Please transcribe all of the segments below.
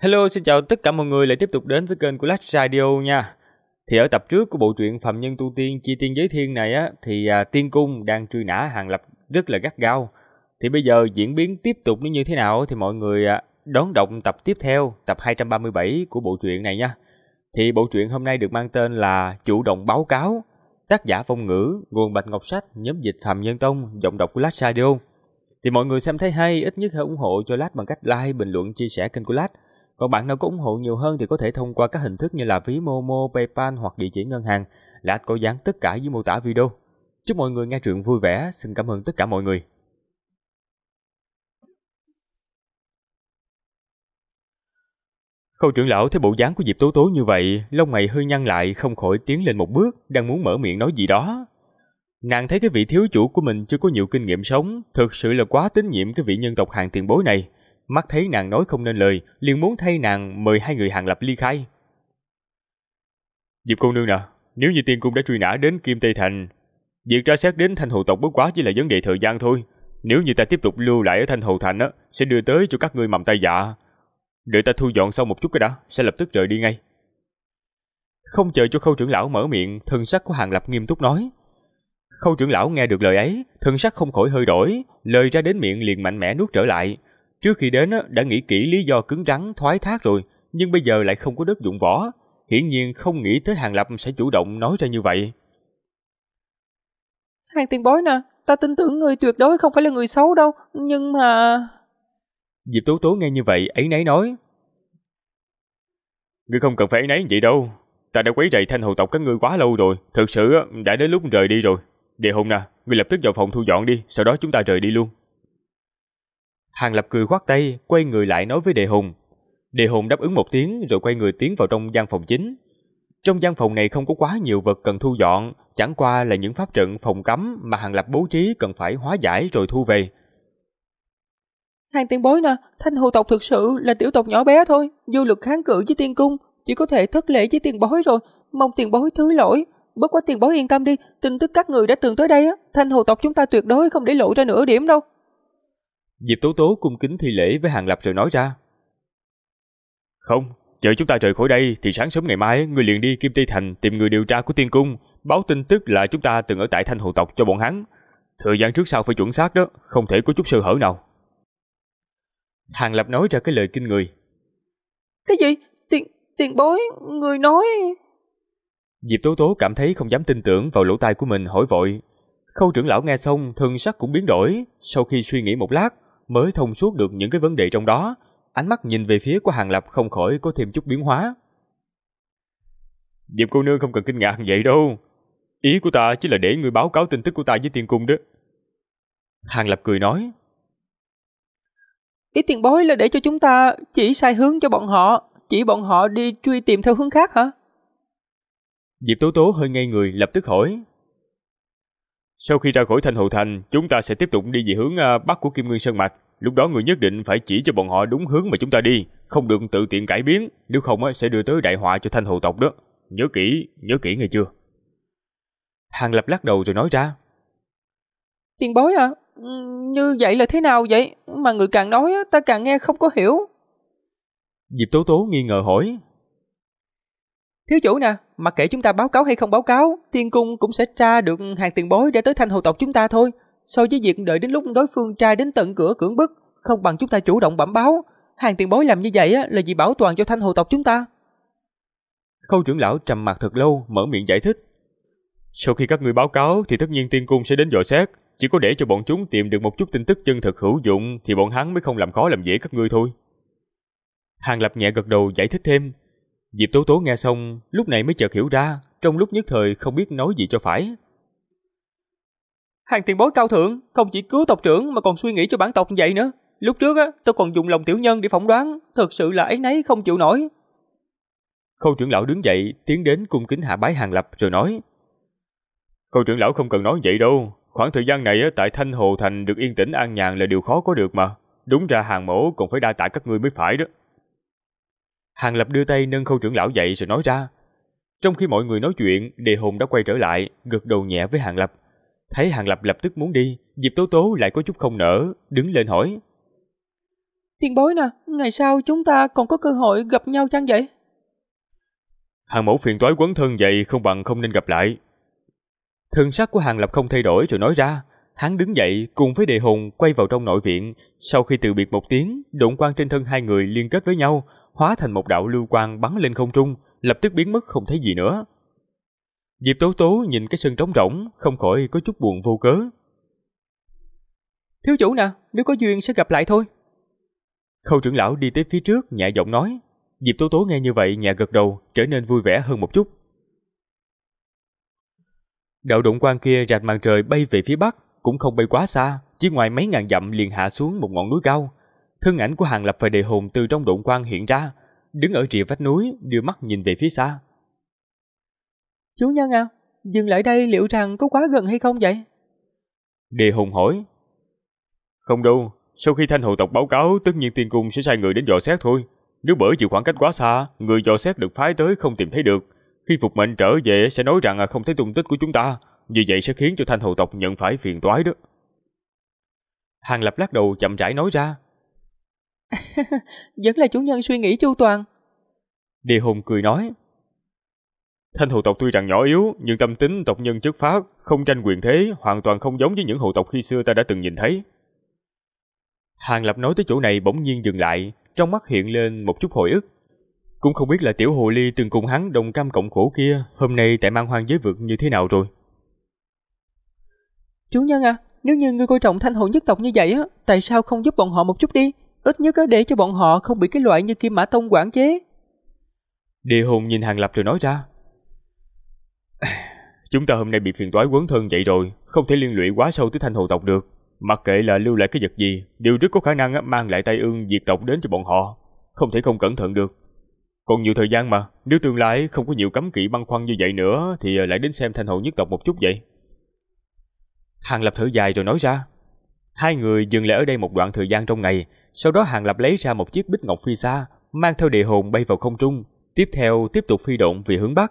Hello, xin chào tất cả mọi người lại tiếp tục đến với kênh của Lách Radio nha. Thì ở tập trước của bộ truyện Phàm Nhân Tu Tiên Chi Tiên Giới Thiên này á, thì Tiên Cung đang truy nã Hàng Lập rất là gắt gao. Thì bây giờ diễn biến tiếp tục nó như thế nào thì mọi người đón đọc tập tiếp theo, tập 237 của bộ truyện này nha. Thì bộ truyện hôm nay được mang tên là Chủ Động Báo Cáo, tác giả Phong Ngữ, nguồn Bạch Ngọc Sách, nhóm dịch Phàm Nhân Tông, giọng đọc của Lách Radio. Thì mọi người xem thấy hay, ít nhất hãy ủng hộ cho Lách bằng cách like, bình luận, chia sẻ kênh của Lách. Còn bạn nào có ủng hộ nhiều hơn thì có thể thông qua các hình thức như là ví Momo, PayPal hoặc địa chỉ ngân hàng. Lách có dán tất cả dưới mô tả video. Chúc mọi người nghe truyện vui vẻ. Xin cảm ơn tất cả mọi người. Khâu trưởng lão thấy bộ dáng của Diệp Tố Tố như vậy, lông mày hơi nhăn lại, không khỏi tiến lên một bước, đang muốn mở miệng nói gì đó. Nàng thấy cái vị thiếu chủ của mình chưa có nhiều kinh nghiệm sống, thực sự là quá tín nhiệm cái vị nhân tộc Hàng tiền bối này. Mắt thấy nàng nói không nên lời, liền muốn thay nàng mời hai người Hàng Lập ly khai. Diệp cô nương nè, nếu như Tiên Cung đã truy nã đến Kim Tây Thành, việc tra xét đến Thanh Hồ tộc bất quá chỉ là vấn đề thời gian thôi. Nếu như ta tiếp tục lưu lại ở Thanh Hồ Thành á, sẽ đưa tới cho các ngươi mầm tai dạ. Đợi ta thu dọn xong một chút cái đã, sẽ lập tức rời đi ngay. Không chờ cho Khâu trưởng lão mở miệng, thân sắc của Hàng Lập nghiêm túc nói. Khâu trưởng lão nghe được lời ấy, thân sắc không khỏi hơi đổi, lời ra đến miệng liền mạnh mẽ nuốt trở lại. Trước khi đến đã nghĩ kỹ lý do cứng rắn thoái thác rồi, nhưng bây giờ lại không có đất dụng võ, hiển nhiên không nghĩ tới Hàng Lập sẽ chủ động nói ra như vậy. Hàng tiền bối nè, ta tin tưởng người tuyệt đối không phải là người xấu đâu, nhưng mà... Diệp Tố Tố nghe như vậy ấy nấy nói. Ngươi không cần phải ấy nấy vậy đâu, ta đã quấy rầy Thanh Hồ tộc các ngươi quá lâu rồi, thực sự đã đến lúc rời đi rồi. Đề Hùng nè, ngươi lập tức vào phòng thu dọn đi, sau đó chúng ta rời đi luôn. Hàng Lập cười khoát tay, quay người lại nói với Đề Hùng. Đề Hùng đáp ứng một tiếng rồi quay người tiến vào trong gian phòng chính. Trong gian phòng này không có quá nhiều vật cần thu dọn, chẳng qua là những pháp trận phòng cấm mà Hàng Lập bố trí cần phải hóa giải rồi thu về. Hàng tiền bối nè, Thanh Hồ tộc thực sự là tiểu tộc nhỏ bé thôi, vô lực kháng cự với Tiên Cung, chỉ có thể thất lễ với tiền bối rồi, mong tiền bối thứ lỗi. Bất quá tiền bối yên tâm đi, tin tức các người đã từng tới đây á, Thanh Hồ tộc chúng ta tuyệt đối không để lộ ra nửa điểm đâu. Diệp Tố Tố cung kính thi lễ với Hàng Lập rồi nói ra. Không, chờ chúng ta rời khỏi đây thì sáng sớm ngày mai ngươi liền đi Kim Tây Thành tìm người điều tra của Tiên Cung, báo tin tức là chúng ta từng ở tại Thanh Hồ tộc cho bọn hắn. Thời gian trước sau phải chuẩn xác đó, không thể có chút sơ hở nào. Hàng Lập nói ra cái lời kinh người. Cái gì? Tiền bối, người nói... Diệp Tố Tố cảm thấy không dám tin tưởng vào lỗ tai của mình, hỏi vội. Khâu trưởng lão nghe xong thân sắc cũng biến đổi, sau khi suy nghĩ một lát mới thông suốt được những cái vấn đề trong đó, ánh mắt nhìn về phía của Hàng Lập không khỏi có thêm chút biến hóa. Diệp cô nương không cần kinh ngạc vậy đâu, ý của ta chỉ là để ngươi báo cáo tin tức của ta với Tiên Cung đó. Hàng Lập cười nói. Ý tiền bối là để cho chúng ta chỉ sai hướng cho bọn họ, chỉ bọn họ đi truy tìm theo hướng khác hả? Diệp Tố Tố hơi ngây người, lập tức hỏi. Sau khi ra khỏi Thanh Hồ Thành, chúng ta sẽ tiếp tục đi về hướng bắc của Kim Nguyên Sơn Mạch. Lúc đó người nhất định phải chỉ cho bọn họ đúng hướng mà chúng ta đi, không được tự tiện cải biến, nếu không sẽ đưa tới đại họa cho Thanh Hồ tộc đó. Nhớ kỹ nghe chưa? Hàng Lập lắc đầu rồi nói ra. Tiền bối à, như vậy là thế nào vậy? Mà người càng nói ta càng nghe không có hiểu. Diệp Tố Tố nghi ngờ hỏi. Thiếu chủ nè, mặc kệ chúng ta báo cáo hay không báo cáo, Tiên Cung cũng sẽ tra được Hàng tiền bối để tới Thanh Hồ tộc chúng ta thôi. So với việc đợi đến lúc đối phương tra đến tận cửa cưỡng bức, không bằng chúng ta chủ động bẩm báo. Hàng tiền bối làm như vậy là vì bảo toàn cho Thanh Hồ tộc chúng ta. Khâu trưởng lão trầm mặt thật lâu, mở miệng giải thích. Sau khi các ngươi báo cáo thì tất nhiên Tiên Cung sẽ đến dò xét, chỉ có để cho bọn chúng tìm được một chút tin tức chân thực hữu dụng thì bọn hắn mới không làm khó làm dễ các ngươi thôi. Hàng Lập nhẹ gật đầu giải thích thêm. Diệp Tố Tố nghe xong, lúc này mới chợt hiểu ra, trong lúc nhất thời không biết nói gì cho phải. Hàng tiền bối cao thượng, không chỉ cứu tộc trưởng mà còn suy nghĩ cho bản tộc như vậy nữa. Lúc trước tôi còn dùng lòng tiểu nhân để phỏng đoán, thật sự là ấy nấy không chịu nổi. Khâu trưởng lão đứng dậy, tiến đến cung kính hạ bái Hàng Lập rồi nói. Khâu trưởng lão không cần nói vậy đâu, khoảng thời gian này tại Thanh Hồ Thành được yên tĩnh an nhàn là điều khó có được mà. Đúng ra Hàng mẫu còn phải đa tạ các ngươi mới phải đó. Hàng Lập đưa tay nâng Khâu trưởng lão dậy rồi nói ra. Trong khi mọi người nói chuyện, Đề Hùng đã quay trở lại, gật đầu nhẹ với Hàng Lập. Thấy Hàng Lập lập tức muốn đi, Diệp Tố Tố lại có chút không nỡ, đứng lên hỏi. Tiền bối nè, ngày sau chúng ta còn có cơ hội gặp nhau chăng vậy? Hàng mẫu phiền toái quấn thân vậy không bằng không nên gặp lại. Thân sắc của Hàng Lập không thay đổi rồi nói ra. Hắn đứng dậy cùng với Đề Hùng quay vào trong nội viện. Sau khi từ biệt một tiếng, độn quang trên thân hai người liên kết với nhau, hóa thành một đạo lưu quang bắn lên không trung, lập tức biến mất không thấy gì nữa. Diệp Tố Tố nhìn cái sân trống rỗng, không khỏi có chút buồn vô cớ. Thiếu chủ nè, nếu có duyên sẽ gặp lại thôi. Khâu trưởng lão đi tới phía trước nhẹ giọng nói. Diệp Tố Tố nghe như vậy nhẹ gật đầu, trở nên vui vẻ hơn một chút. Đạo độn quang kia rạch màn trời bay về phía bắc, cũng không bay quá xa, chỉ ngoài mấy ngàn dặm liền hạ xuống một ngọn núi cao. Thân ảnh của Hàng Lập và Đề Hùng từ trong độn quang hiện ra, đứng ở rìa vách núi, đưa mắt nhìn về phía xa. Chủ nhân à, dừng lại đây liệu rằng có quá gần hay không vậy? Đề Hùng hỏi. Không đâu, sau khi Thanh Hồ tộc báo cáo, tất nhiên tiên cung sẽ sai người đến dò xét thôi. Nếu bởi vì khoảng cách quá xa, người dò xét được phái tới không tìm thấy được, khi phục mệnh trở về sẽ nói rằng không thấy tung tích của chúng ta, như vậy sẽ khiến cho Thanh Hồ tộc nhận phải phiền toái đó. Hàng Lập lắc đầu chậm rãi nói ra. Vẫn là chủ nhân suy nghĩ chu toàn. Đề Hùng cười nói. Thanh Hồ tộc tuy rằng nhỏ yếu, nhưng tâm tính tộc nhân chất phác, không tranh quyền thế, hoàn toàn không giống với những hồ tộc khi xưa ta đã từng nhìn thấy. Hàng Lập nói tới chỗ này bỗng nhiên dừng lại, trong mắt hiện lên một chút hồi ức. Cũng không biết là tiểu hồ ly từng cùng hắn đồng cam cộng khổ kia, hôm nay tại mang hoang giới vực như thế nào rồi. Chủ nhân à, nếu như ngươi coi trọng Thanh Hồ nhất tộc như vậy á, tại sao không giúp bọn họ một chút đi? Ít nhất để cho bọn họ không bị cái loại như Kim Mã Tông quản chế. Địa Hùng nhìn Hàng Lập rồi nói ra. Chúng ta hôm nay bị phiền toái quấn thân vậy rồi, không thể liên lụy quá sâu tới Thanh Hồ tộc được. Mặc kệ là lưu lại cái vật gì, đều rất có khả năng mang lại tai ương diệt tộc đến cho bọn họ. Không thể không cẩn thận được. Còn nhiều thời gian mà, nếu tương lai không có nhiều cấm kỵ băn khoăn như vậy nữa thì lại đến xem Thanh Hồ nhất tộc một chút vậy. Hàng Lập thở dài rồi nói ra. Hai người dừng lại ở đây một đoạn thời gian trong ngày, sau đó Hàng Lập lấy ra một chiếc bích ngọc phi xa, mang theo Địa Hồn bay vào không trung, tiếp theo tiếp tục phi độn về hướng bắc.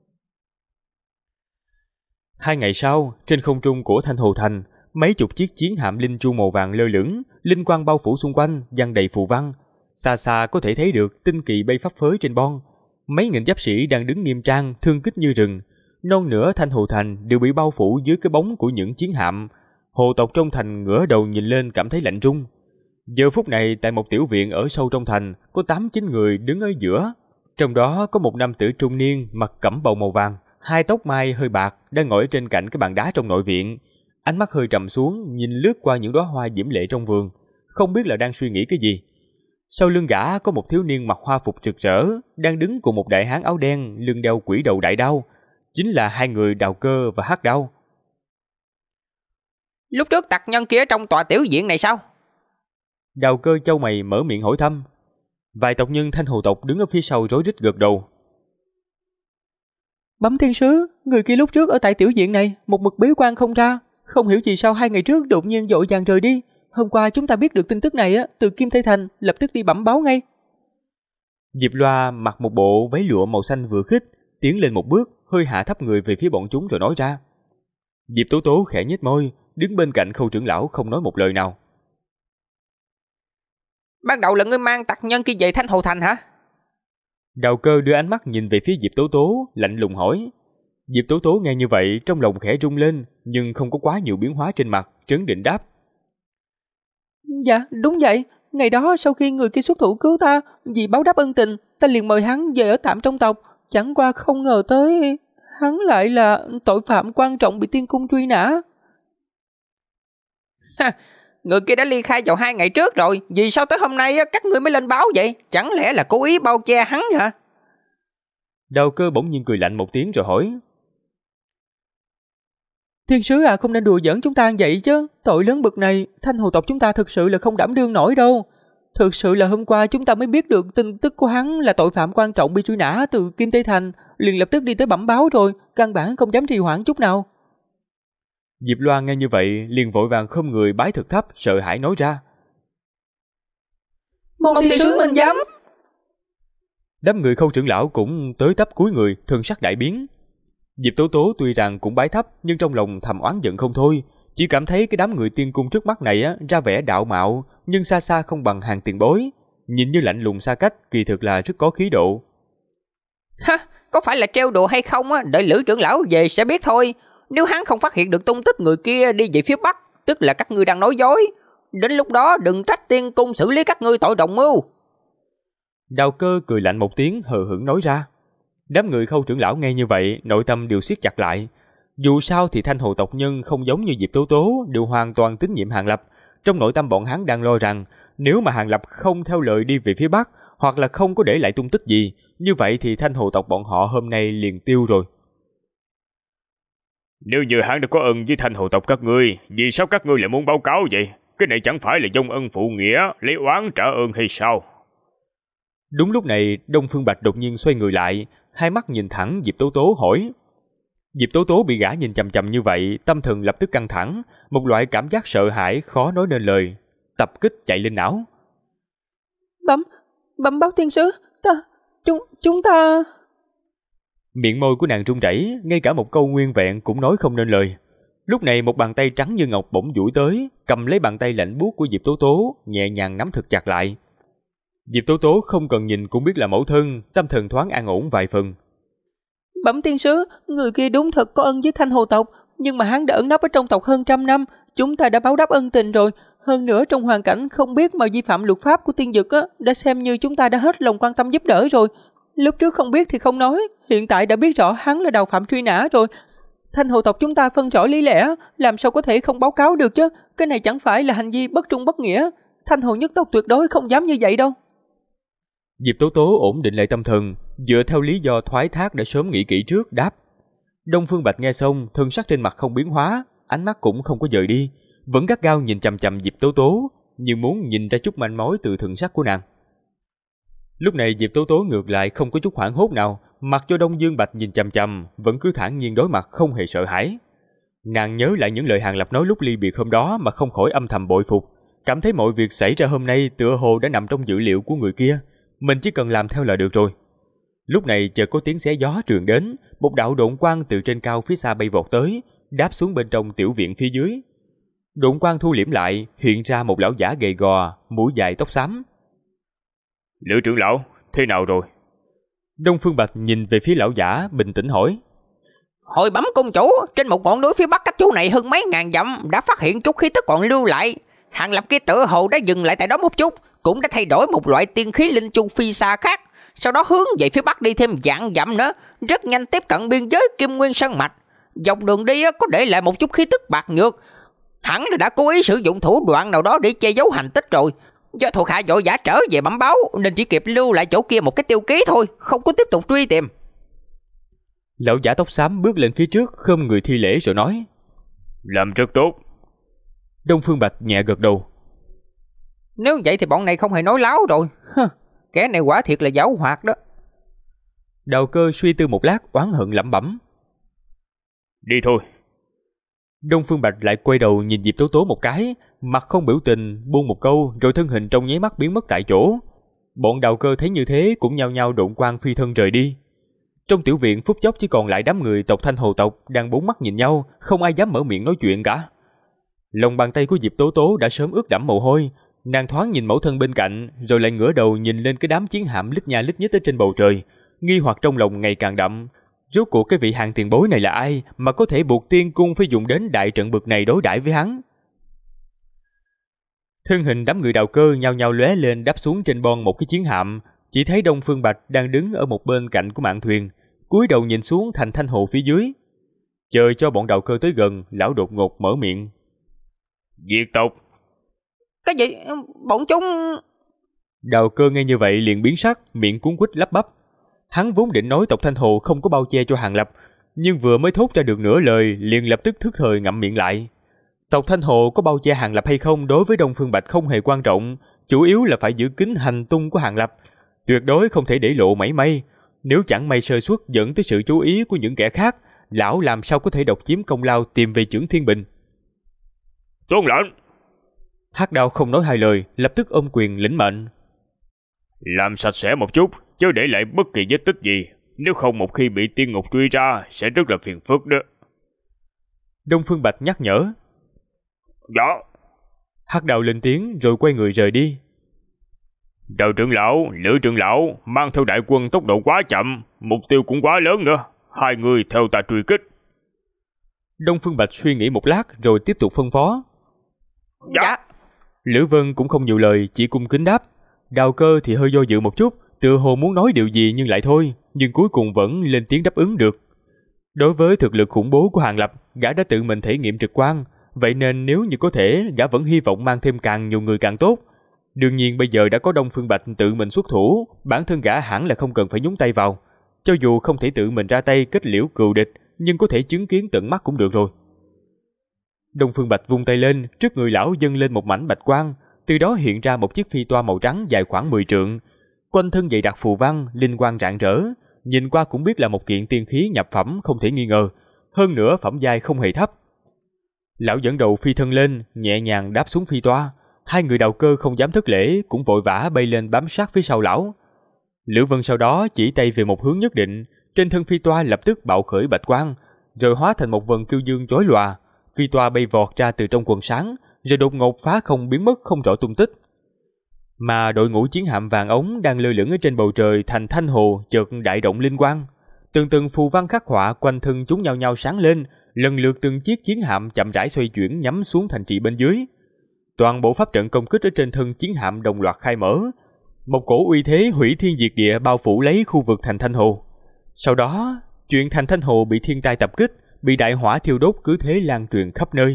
2 ngày sau, trên không trung của Thanh Hồ Thành, mấy chục chiếc chiến hạm linh tru màu vàng lơ lửng, linh quang bao phủ xung quanh, dăng đầy phù văn. Xa xa có thể thấy được tinh kỳ bay phấp phới trên bon. Mấy nghìn giáp sĩ đang đứng nghiêm trang, thương kích như rừng. Non nửa Thanh Hồ Thành đều bị bao phủ dưới cái bóng của những chiến hạm. Hồ tộc trong thành ngửa đầu nhìn lên cảm thấy lạnh run. Giờ phút này tại một tiểu viện ở sâu trong thành, có 8-9 người đứng ở giữa. Trong đó có một nam tử trung niên mặc cẩm bào màu vàng, hai tóc mai hơi bạc, đang ngồi trên cạnh cái bàn đá trong nội viện. Ánh mắt hơi trầm xuống, nhìn lướt qua những đóa hoa diễm lệ trong vườn, không biết là đang suy nghĩ cái gì. Sau lưng gã có một thiếu niên mặc hoa phục rực rỡ, đang đứng cùng một đại hán áo đen, lưng đeo quỷ đầu đại đao, chính là hai người Đào Cơ và Hắc Đao. Lúc trước tặc nhân kia trong tòa tiểu viện này sao? Đào Cơ chau mày mở miệng hỏi thăm. Vài tộc nhân Thanh Hồ tộc đứng ở phía sau rối rít gật đầu. Bẩm thiên sứ, người kia lúc trước ở tại tiểu viện này, một mực bế quan không ra, không hiểu vì sao 2 ngày trước đột nhiên vội vàng rời đi. Hôm qua chúng ta biết được tin tức này từ Kim Tây Thành, lập tức đi bẩm báo ngay. Diệp Loa mặc một bộ váy lụa màu xanh vừa khít, tiến lên một bước, hơi hạ thấp người về phía bọn chúng rồi nói ra. Diệp Tố Tố khẽ nhếch môi, đứng bên cạnh Khâu trưởng lão không nói một lời nào. Ban đầu là ngươi mang tặc nhân kia về Thanh Hồ Thành hả? Đào Cơ đưa ánh mắt nhìn về phía Diệp Tố Tố, lạnh lùng hỏi. Diệp Tố Tố nghe như vậy trong lòng khẽ rung lên, nhưng không có quá nhiều biến hóa trên mặt, trấn định đáp. Dạ, đúng vậy. Ngày đó sau khi người kia xuất thủ cứu ta, vì báo đáp ân tình, ta liền mời hắn về ở tạm trong tộc. Chẳng qua không ngờ tới, hắn lại là tội phạm quan trọng bị tiên cung truy nã. Người kia đã ly khai vào 2 ngày trước rồi, vì sao tới hôm nay các ngươi mới lên báo vậy? Chẳng lẽ là cố ý bao che hắn hả? Đào Cơ bỗng nhiên cười lạnh một tiếng rồi hỏi. Thiên sứ à, không nên đùa giỡn chúng ta vậy chứ. Tội lớn bực này, Thanh Hồ tộc chúng ta thực sự là không đảm đương nổi đâu. Thực sự là hôm qua chúng ta mới biết được tin tức của hắn là tội phạm quan trọng bị truy nã từ Kim Tây Thành, liền lập tức đi tới bẩm báo rồi, căn bản không dám trì hoãn chút nào. Diệp Loa nghe như vậy liền vội vàng khom người bái thật thấp, sợ hãi nói ra. Mong thiên sứ minh giám. Đám người Khâu trưởng lão cũng tới tấp cúi người, thân sắc đại biến. Diệp Tố Tố tuy rằng cũng bái thấp, nhưng trong lòng thầm oán giận không thôi, Chỉ cảm thấy cái đám người tiên cung trước mắt này ra vẻ đạo mạo, nhưng xa xa không bằng hàng tiền bối. Nhìn như lạnh lùng xa cách, kỳ thực là rất có khí độ. Ha, có phải là trêu đùa hay không đợi Lữ trưởng lão về sẽ biết thôi. Nếu hắn không phát hiện được tung tích người kia đi về phía bắc, tức là các ngươi đang nói dối. Đến lúc đó đừng trách tiên cung xử lý các ngươi tội đồng mưu. Đào Cơ cười lạnh một tiếng, hờ hững nói ra. Đám người Khâu trưởng lão nghe như vậy, nội tâm đều siết chặt lại. Dù sao thì Thanh Hồ tộc nhân không giống như Diệp Tố Tố, đều hoàn toàn tín nhiệm Hàng Lập. Trong nội tâm bọn hắn đang lo rằng, nếu mà Hàng Lập không theo lời đi về phía bắc, hoặc là không có để lại tung tích gì, như vậy thì Thanh Hồ tộc bọn họ hôm nay liền tiêu rồi. Nếu như hắn đã có ân với Thanh Hồ tộc các ngươi, vì sao các ngươi lại muốn báo cáo vậy? Cái này chẳng phải là dông ân phụ nghĩa, lấy oán trả ơn hay sao? Đúng lúc này, Đông Phương Bạch đột nhiên xoay người lại, hai mắt nhìn thẳng Diệp Tố Tố hỏi. Diệp Tố Tố bị gã nhìn chằm chằm như vậy, tâm thần lập tức căng thẳng, một loại cảm giác sợ hãi khó nói nên lời, tập kích chạy lên não. Bẩm báo thiên sứ, chúng ta... Miệng môi của nàng run rẩy, ngay cả một câu nguyên vẹn cũng nói không nên lời. Lúc này một bàn tay trắng như ngọc bỗng duỗi tới, cầm lấy bàn tay lạnh buốt của Diệp Tố Tố, nhẹ nhàng nắm thật chặt lại. Diệp Tố Tố không cần nhìn cũng biết là mẫu thân, tâm thần thoáng an ổn vài phần. Bẩm tiên sứ, người kia đúng thật có ân với Thanh Hồ tộc, nhưng mà hắn đã ẩn nấp ở trong tộc hơn 100 năm, chúng ta đã báo đáp ân tình rồi. Hơn nữa trong hoàn cảnh không biết mà vi phạm luật pháp của tiên dực đã xem như chúng ta đã hết lòng quan tâm giúp đỡ rồi. Lúc trước không biết thì không nói, hiện tại đã biết rõ hắn là đầu phạm truy nã rồi. Thanh Hồ tộc chúng ta phân rõ lý lẽ, làm sao có thể không báo cáo được chứ? Cái này chẳng phải là hành vi bất trung bất nghĩa. Thanh Hồ nhất tộc tuyệt đối không dám như vậy đâu. Diệp Tố Tố ổn định lại tâm thần, dựa theo lý do thoái thác đã sớm nghĩ kỹ trước, đáp. Đông Phương Bạch nghe xong, thân sắc trên mặt không biến hóa, ánh mắt cũng không có dời đi, vẫn gắt gao nhìn chằm chằm Diệp Tố Tố, như muốn nhìn ra chút manh mối từ thần sắc của nàng. Lúc này Diệp Tố Tố ngược lại không có chút hoảng hốt nào, mặc cho Đông Dương Bạch nhìn chằm chằm, vẫn cứ thản nhiên đối mặt không hề sợ hãi. Nàng nhớ lại những lời Hàng Lập nói lúc ly biệt hôm đó mà không khỏi âm thầm bội phục, cảm thấy mọi việc xảy ra hôm nay tựa hồ đã nằm trong dữ liệu của người kia, mình chỉ cần làm theo là được rồi. Lúc này chợt có tiếng xé gió truyền đến, một đạo độn quang từ trên cao phía xa bay vọt tới, đáp xuống bên trong tiểu viện phía dưới. Độn quang thu liễm lại, hiện ra một lão giả gầy gò, mũi dài tóc xám. Lữ trưởng lão, thế nào rồi? Đông Phương Bạch nhìn về phía lão giả, bình tĩnh hỏi. Hồi bẩm cung chủ, trên một ngọn núi phía bắc cách chỗ này hơn mấy ngàn dặm đã phát hiện chút khí tức còn lưu lại. Hàng Lập kia tựa hồ đã dừng lại tại đó một chút, cũng đã thay đổi một loại tiên khí linh chu phi xa khác, sau đó hướng về phía bắc đi thêm vạn dặm nữa, rất nhanh tiếp cận biên giới Kim Nguyên Sơn mạch. Dọc đường đi có để lại một chút khí tức bạc nhược, hẳn là đã cố ý sử dụng thủ đoạn nào đó để che giấu hành tích rồi. Do thuộc hạ vội vã trở về bẩm báo nên chỉ kịp lưu lại chỗ kia một cái tiêu ký thôi, không có tiếp tục truy tìm. Lão giả tóc xám bước lên phía trước, khom người thi lễ rồi nói. Làm rất tốt. Đông Phương Bạch nhẹ gật đầu. Nếu vậy thì bọn này không hề nói láo rồi. Kẻ này quả thiệt là giảo hoạt đó. Đào Cơ suy tư một lát, oán hận lẩm bẩm. Đi thôi. Đông Phương Bạch lại quay đầu nhìn Diệp Tố Tố một cái, mặt không biểu tình, buông một câu, rồi thân hình trong nháy mắt biến mất tại chỗ. Bọn Đào Cơ thấy như thế cũng nhao nhao độn quang phi thân rời đi. Trong tiểu viện phút chốc chỉ còn lại đám người tộc Thanh Hồ tộc đang bốn mắt nhìn nhau, không ai dám mở miệng nói chuyện cả. Lòng bàn tay của Diệp Tố Tố đã sớm ướt đẫm mồ hôi, nàng thoáng nhìn mẫu thân bên cạnh, rồi lại ngửa đầu nhìn lên cái đám chiến hạm lít nha lít nhít ở trên bầu trời, nghi hoặc trong lòng ngày càng đậm. Rốt cuộc cái vị hàng tiền bối này là ai mà có thể buộc tiên cung phải dùng đến đại trận bực này đối đãi với hắn? Thân hình đám người Đào Cơ nhao nhao lóe lên đáp xuống trên bon một cái chiến hạm, chỉ thấy Đông Phương Bạch đang đứng ở một bên cạnh của mạn thuyền, cúi đầu nhìn xuống thành Thanh Hồ phía dưới. Chờ cho bọn Đào Cơ tới gần, lão đột ngột mở miệng. Diệt tộc. Cái gì? Bọn chúng... Đào Cơ nghe như vậy liền biến sắc, miệng cuốn quýt lắp bắp. Hắn vốn định nói tộc Thanh Hồ không có bao che cho Hàng Lập, nhưng vừa mới thốt ra được nửa lời liền lập tức thức thời ngậm miệng lại. Tộc Thanh Hồ có bao che Hàng Lập hay không đối với Đông Phương Bạch không hề quan trọng, chủ yếu là phải giữ kín hành tung của Hàng Lập, tuyệt đối không thể để lộ mảy may. Nếu chẳng may sơ suất dẫn tới sự chú ý của những kẻ khác, lão làm sao có thể độc chiếm công lao tìm về Chưởng Thiên Bình. Tuân lệnh. Hắc Đao không nói hai lời, lập tức ôm quyền lĩnh mệnh. Làm sạch sẽ một chút, chứ để lại bất kỳ vết tích gì, nếu không một khi bị tiên ngục truy ra sẽ rất là phiền phức đó. Đông Phương Bạch nhắc nhở. Dạ. Hắc Đạo lên tiếng rồi quay người rời đi. Đầu trưởng lão, Lữ trưởng lão mang theo đại quân tốc độ quá chậm, mục tiêu cũng quá lớn nữa. Hai người theo ta truy kích. Đông Phương Bạch suy nghĩ một lát rồi tiếp tục phân phó. Dạ. Lữ Vân cũng không nhiều lời, chỉ cung kính đáp. Đào Cơ thì hơi do dự một chút, tựa hồ muốn nói điều gì nhưng lại thôi, nhưng cuối cùng vẫn lên tiếng đáp ứng được. Đối với thực lực khủng bố của Hàng Lập, gã đã tự mình thể nghiệm trực quan, vậy nên nếu như có thể, gã vẫn hy vọng mang thêm càng nhiều người càng tốt. Đương nhiên bây giờ đã có Đông Phương Bạch tự mình xuất thủ, bản thân gã hẳn là không cần phải nhúng tay vào. Cho dù không thể tự mình ra tay kết liễu cừu địch, nhưng có thể chứng kiến tận mắt cũng được rồi. Đông Phương Bạch vung tay lên, trước người lão dâng lên một mảnh bạch quang, từ đó hiện ra một chiếc phi toa màu trắng dài khoảng 10 trượng. Quanh thân dày đặc phù văn, linh quang rạng rỡ, nhìn qua cũng biết là một kiện tiên khí nhập phẩm không thể nghi ngờ, hơn nữa phẩm giai không hề thấp. Lão dẫn đầu phi thân lên, nhẹ nhàng đáp xuống phi toa, hai người Đào Cơ không dám thất lễ, cũng vội vã bay lên bám sát phía sau lão. Lữ Vân sau đó chỉ tay về một hướng nhất định, trên thân phi toa lập tức bạo khởi bạch quang, rồi hóa thành một vần kiêu dương chói lòa. Phi toa bay vọt ra từ trong quần sáng, rồi đột ngột phá không biến mất không rõ tung tích. Mà đội ngũ chiến hạm vàng ống đang lơ lửng ở trên bầu trời thành thanh hồ chợt đại động linh quang, từng phù văn khắc họa quanh thân chúng nhau nhau sáng lên, lần lượt từng chiếc chiến hạm chậm rãi xoay chuyển nhắm xuống thành trì bên dưới. Toàn bộ pháp trận công kích ở trên thân chiến hạm đồng loạt khai mở, một cổ uy thế hủy thiên diệt địa bao phủ lấy khu vực thành thanh hồ. Sau đó, chuyện thành thanh hồ bị thiên tai tập kích, bị đại hỏa thiêu đốt cứ thế lan truyền khắp nơi.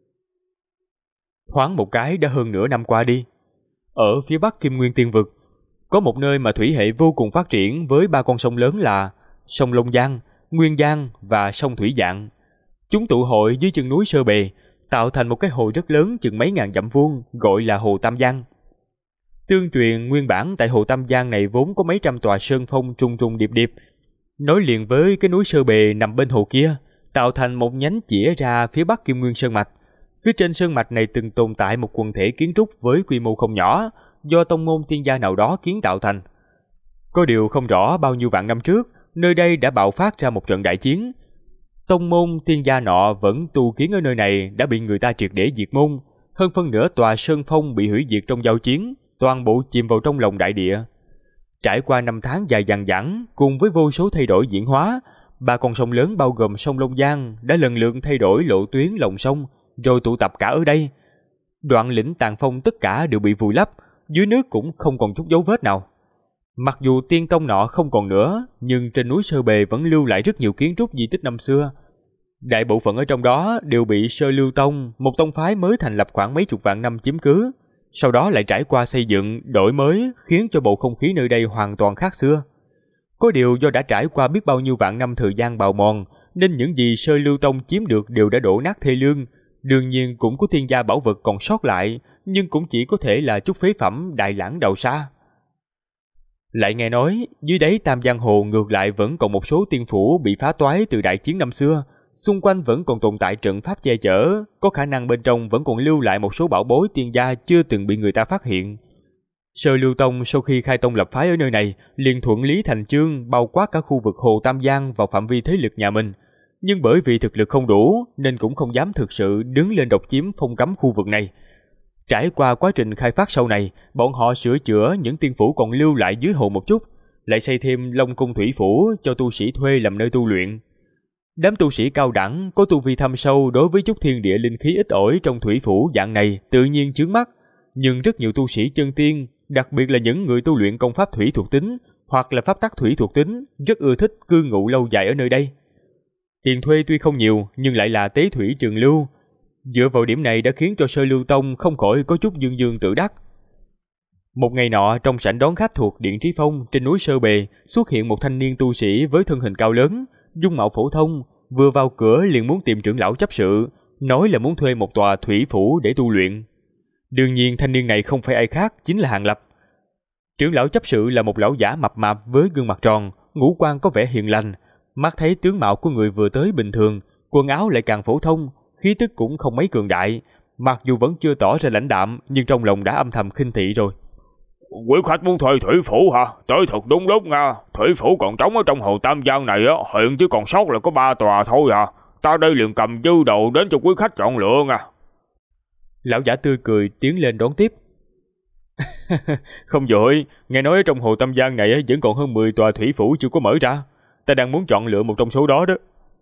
Thoáng một cái đã hơn nửa năm qua đi. Ở phía bắc Kim Nguyên Tiên Vực, có một nơi mà thủy hệ vô cùng phát triển với 3 con sông lớn là sông Long Giang, Nguyên Giang và sông Thủy Dạng. Chúng tụ hội dưới chân núi Sơ Bề, tạo thành một cái hồ rất lớn chừng mấy ngàn dặm vuông, gọi là Hồ Tam Giang. Tương truyền nguyên bản tại Hồ Tam Giang này vốn có mấy trăm tòa sơn phong trùng trùng điệp điệp, nối liền với cái núi Sơ Bề nằm bên hồ kia, tạo thành một nhánh chĩa ra phía bắc Kim Nguyên Sơn Mạch. Phía trên sơn mạch này từng tồn tại một quần thể kiến trúc với quy mô không nhỏ, do tông môn tiên gia nào đó kiến tạo thành. Có điều không rõ bao nhiêu vạn năm trước, nơi đây đã bạo phát ra một trận đại chiến. Tông môn tiên gia nọ vẫn tu kiến ở nơi này đã bị người ta triệt để diệt môn, hơn phân nửa tòa sơn phong bị hủy diệt trong giao chiến, toàn bộ chìm vào trong lòng đại địa. Trải qua 5 tháng dài dằng dẳng, cùng với vô số thay đổi diễn hóa, 3 con sông lớn bao gồm sông Long Giang đã lần lượt thay đổi lộ tuyến lòng sông, rồi tụ tập cả ở đây. Đoạn lĩnh Tàn Phong tất cả đều bị vùi lấp, dưới nước cũng không còn chút dấu vết nào. Mặc dù tiên tông nọ không còn nữa, nhưng trên núi Sơ Bề vẫn lưu lại rất nhiều kiến trúc di tích năm xưa. Đại bộ phận ở trong đó đều bị Sơ Lưu Tông, một tông phái mới thành lập khoảng mấy chục vạn năm chiếm cứ, sau đó lại trải qua xây dựng, đổi mới, khiến cho bầu không khí nơi đây hoàn toàn khác xưa. Có điều do đã trải qua biết bao nhiêu vạn năm thời gian bào mòn, nên những gì Sơ Lưu Tông chiếm được đều đã đổ nát thê lương. Đương nhiên cũng có tiên gia bảo vật còn sót lại, nhưng cũng chỉ có thể là chút phế phẩm đại lãng đầu xa. Lại nghe nói, dưới đáy Tam Giang Hồ ngược lại vẫn còn một số tiên phủ bị phá toái từ đại chiến năm xưa, xung quanh vẫn còn tồn tại trận pháp che chở, có khả năng bên trong vẫn còn lưu lại một số bảo bối tiên gia chưa từng bị người ta phát hiện. Sơ Lưu Tông sau khi khai tông lập phái ở nơi này, liền thuận lý thành chương bao quát cả khu vực Hồ Tam Giang vào phạm vi thế lực nhà mình. Nhưng bởi vì thực lực không đủ nên cũng không dám thực sự đứng lên độc chiếm phong cấm khu vực này. Trải qua quá trình khai phát sau này, bọn họ sửa chữa những tiên phủ còn lưu lại dưới hồ một chút, lại xây thêm Long Cung Thủy Phủ cho tu sĩ thuê làm nơi tu luyện. Đám tu sĩ cao đẳng có tu vi thâm sâu đối với chút thiên địa linh khí ít ỏi trong thủy phủ dạng này tự nhiên chướng mắt, nhưng rất nhiều tu sĩ chân tiên, đặc biệt là những người tu luyện công pháp thủy thuộc tính hoặc là pháp tắc thủy thuộc tính, rất ưa thích cư ngụ lâu dài ở nơi đây. Tiền thuê tuy không nhiều nhưng lại là tế thủy trường lưu. Dựa vào điểm này đã khiến cho Sơ Lưu Tông không khỏi có chút dương dương tự đắc. Một ngày nọ, trong sảnh đón khách thuộc Điện Trí Phong trên núi Sơ Bề xuất hiện một thanh niên tu sĩ với thân hình cao lớn, dung mạo phổ thông, vừa vào cửa liền muốn tìm trưởng lão chấp sự, nói là muốn thuê một tòa thủy phủ để tu luyện. Đương nhiên thanh niên này không phải ai khác, chính là Hàng Lập. Trưởng lão chấp sự là một lão giả mập mạp với gương mặt tròn, ngũ quan có vẻ hiền lành, mắt thấy tướng mạo của người vừa tới bình thường, quần áo lại càng phổ thông, khí tức cũng không mấy cường đại, mặc dù vẫn chưa tỏ ra lãnh đạm, nhưng trong lòng đã âm thầm khinh thị rồi. Quý khách muốn thuê thủy phủ hả? Tới thật đúng lúc nha. Thủy phủ còn trống ở trong Hồ Tam Giang này á, hiện chỉ còn sót là có 3 tòa thôi à. Ta đây liền cầm dư đầu đến cho quý khách chọn lựa nha. Lão giả tươi cười tiến lên đón tiếp. Không vội, nghe nói trong hồ Tam Giang này vẫn còn hơn 10 tòa thủy phủ chưa có mở ra. Ta đang muốn chọn lựa một trong số đó đó.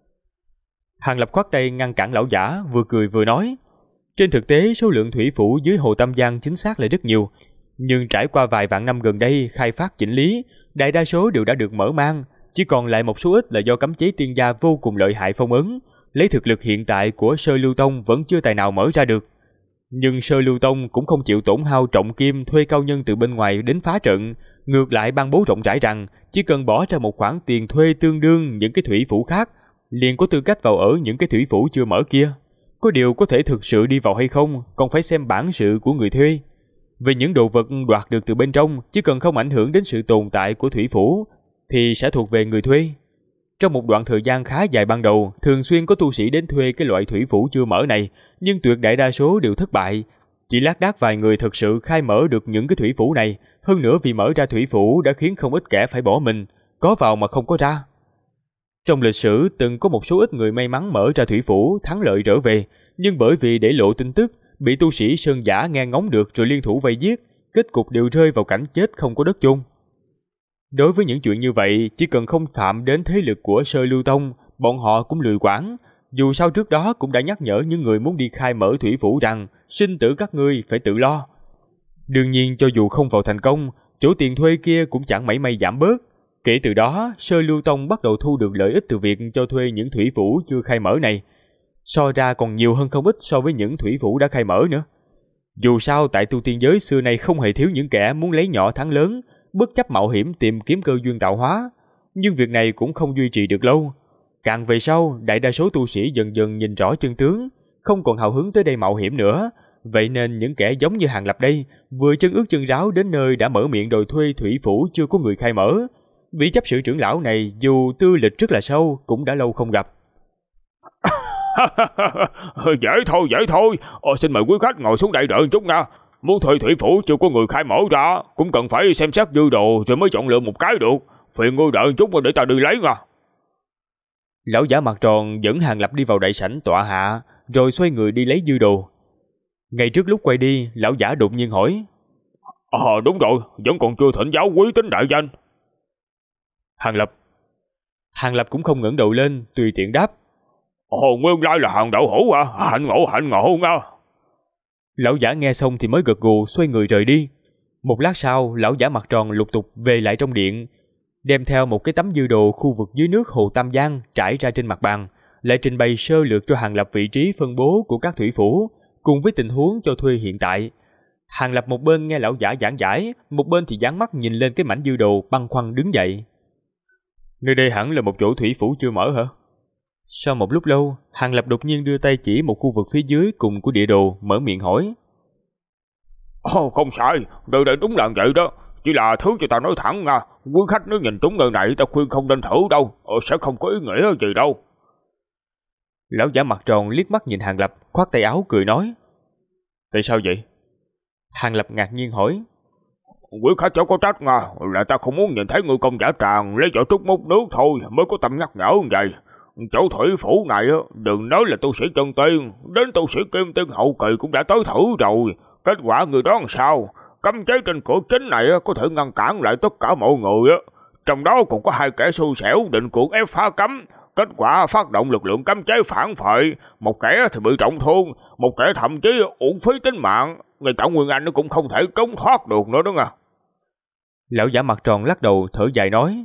Hàng Lập khoát tay ngăn cản lão giả, vừa cười vừa nói. Trên thực tế số lượng thủy phủ dưới hồ Tam Giang chính xác là rất nhiều, nhưng trải qua vài vạn năm gần đây khai phát chỉnh lý, đại đa số đều đã được mở mang, chỉ còn lại một số ít là do cấm chế tiên gia vô cùng lợi hại phong ấn, lấy thực lực hiện tại của Sơ Lưu Tông vẫn chưa tài nào mở ra được. Nhưng Sơ Lưu Tông cũng không chịu tổn hao trọng kim thuê cao nhân từ bên ngoài đến phá trận, ngược lại ban bố rộng rãi rằng chỉ cần bỏ ra một khoản tiền thuê tương đương những cái thủy phủ khác, liền có tư cách vào ở những cái thủy phủ chưa mở kia. Có điều có thể thực sự đi vào hay không còn phải xem bản sự của người thuê. Về những đồ vật đoạt được từ bên trong, chỉ cần không ảnh hưởng đến sự tồn tại của thủy phủ thì sẽ thuộc về người thuê. Trong một đoạn thời gian khá dài ban đầu, thường xuyên có tu sĩ đến thuê cái loại thủy phủ chưa mở này, nhưng tuyệt đại đa số đều thất bại. Chỉ lác đác vài người thực sự khai mở được những cái thủy phủ này, hơn nữa vì mở ra thủy phủ đã khiến không ít kẻ phải bỏ mình, có vào mà không có ra. Trong lịch sử từng có một số ít người may mắn mở ra thủy phủ thắng lợi trở về, nhưng bởi vì để lộ tin tức, bị tu sĩ Sơn Giả nghe ngóng được rồi liên thủ vây giết, kết cục đều rơi vào cảnh chết không có đất chôn. Đối với những chuyện như vậy, chỉ cần không phạm đến thế lực của Sơ Lưu Tông, bọn họ cũng lười quản. Dù sao trước đó cũng đã nhắc nhở những người muốn đi khai mở thủy phủ rằng sinh tử các ngươi phải tự lo. Đương nhiên cho dù không vào thành công, chỗ tiền thuê kia cũng chẳng mảy may giảm bớt. Kể từ đó, Sơ Lưu Tông bắt đầu thu được lợi ích từ việc cho thuê những thủy phủ chưa khai mở này. So ra còn nhiều hơn không ít so với những thủy phủ đã khai mở nữa. Dù sao tại tu tiên giới xưa nay không hề thiếu những kẻ muốn lấy nhỏ thắng lớn, bất chấp mạo hiểm tìm kiếm cơ duyên tạo hóa. Nhưng việc này cũng không duy trì được lâu. Càng về sau, đại đa số tu sĩ dần dần nhìn rõ chân tướng, không còn hào hứng tới đây mạo hiểm nữa. Vậy nên những kẻ giống như Hàng Lập đây, vừa chân ướt chân ráo đến nơi đã mở miệng đòi thuê thủy phủ chưa có người khai mở. Vị chấp sự trưởng lão này dù tư lịch rất là sâu, cũng đã lâu không gặp. Dễ thôi. Xin mời quý khách ngồi xuống đây đợi chút nha. Muốn thuê thủy phủ chưa có người khai mở ra, cũng cần phải xem xét dư đồ rồi mới chọn lựa một cái được. Phiền ngươi đợi chút để ta đi lấy nha. Lão giả mặt tròn dẫn Hàng Lập đi vào đại sảnh tọa hạ, rồi xoay người đi lấy dư đồ. Ngay trước lúc quay đi, lão giả đột nhiên hỏi. Đúng rồi, vẫn còn chưa thỉnh giáo quý tính đại danh. Hàng Lập cũng không ngẩng đầu lên, tùy tiện đáp. Nguyên lai là Hàng Đậu Hữu à, hạnh ngộ nha. Lão giả nghe xong thì mới gật gù xoay người rời đi. Một lát sau, lão giả mặt tròn lục tục về lại trong điện, đem theo một cái tấm dư đồ khu vực dưới nước hồ Tam Giang trải ra trên mặt bàn, lại trình bày sơ lược cho Hàng Lập vị trí phân bố của các thủy phủ, cùng với tình huống cho thuê hiện tại. Hàng Lập một bên nghe lão giả giảng giải, một bên thì dán mắt nhìn lên cái mảnh dư đồ băn khoăn đứng dậy. Nơi đây hẳn là một chỗ thủy phủ chưa mở hả? Sau một lúc lâu, Hàng Lập đột nhiên đưa tay chỉ một khu vực phía dưới cùng của địa đồ, mở miệng hỏi. Không sai, nơi đây đúng là vậy đó. Chỉ là thứ cho ta nói thẳng nha, quý khách nếu nhìn trúng nơi này ta khuyên không nên thử đâu, sẽ không có ý nghĩa gì đâu. Lão giả mặt tròn liếc mắt nhìn Hàng Lập, khoát tay áo cười nói. Tại sao vậy? Hàng Lập ngạc nhiên hỏi. Quý khách cháu có trách nha, là ta không muốn nhìn thấy người công giả tràng lấy vỏ trúc múc nước thôi mới có tâm nhắc nhở như vậy. Chỗ thủy phủ này đừng nói là tu sĩ chân tiên, đến tu sĩ kim tiên hậu kỳ cũng đã tới thử rồi. Kết quả người đó làm sao? Cấm chế trên cửa chính này có thể ngăn cản lại tất cả mọi người. Trong đó còn có 2 kẻ xui xẻo định cưỡng ép phá cấm. Kết quả phát động lực lượng cấm chế phản phệ. Một kẻ thì bị trọng thương, một kẻ thậm chí uổng phí tính mạng. Ngay cả Nguyên Anh nó cũng không thể trốn thoát được nữa đó nha. Lão giả mặt tròn lắc đầu thở dài nói.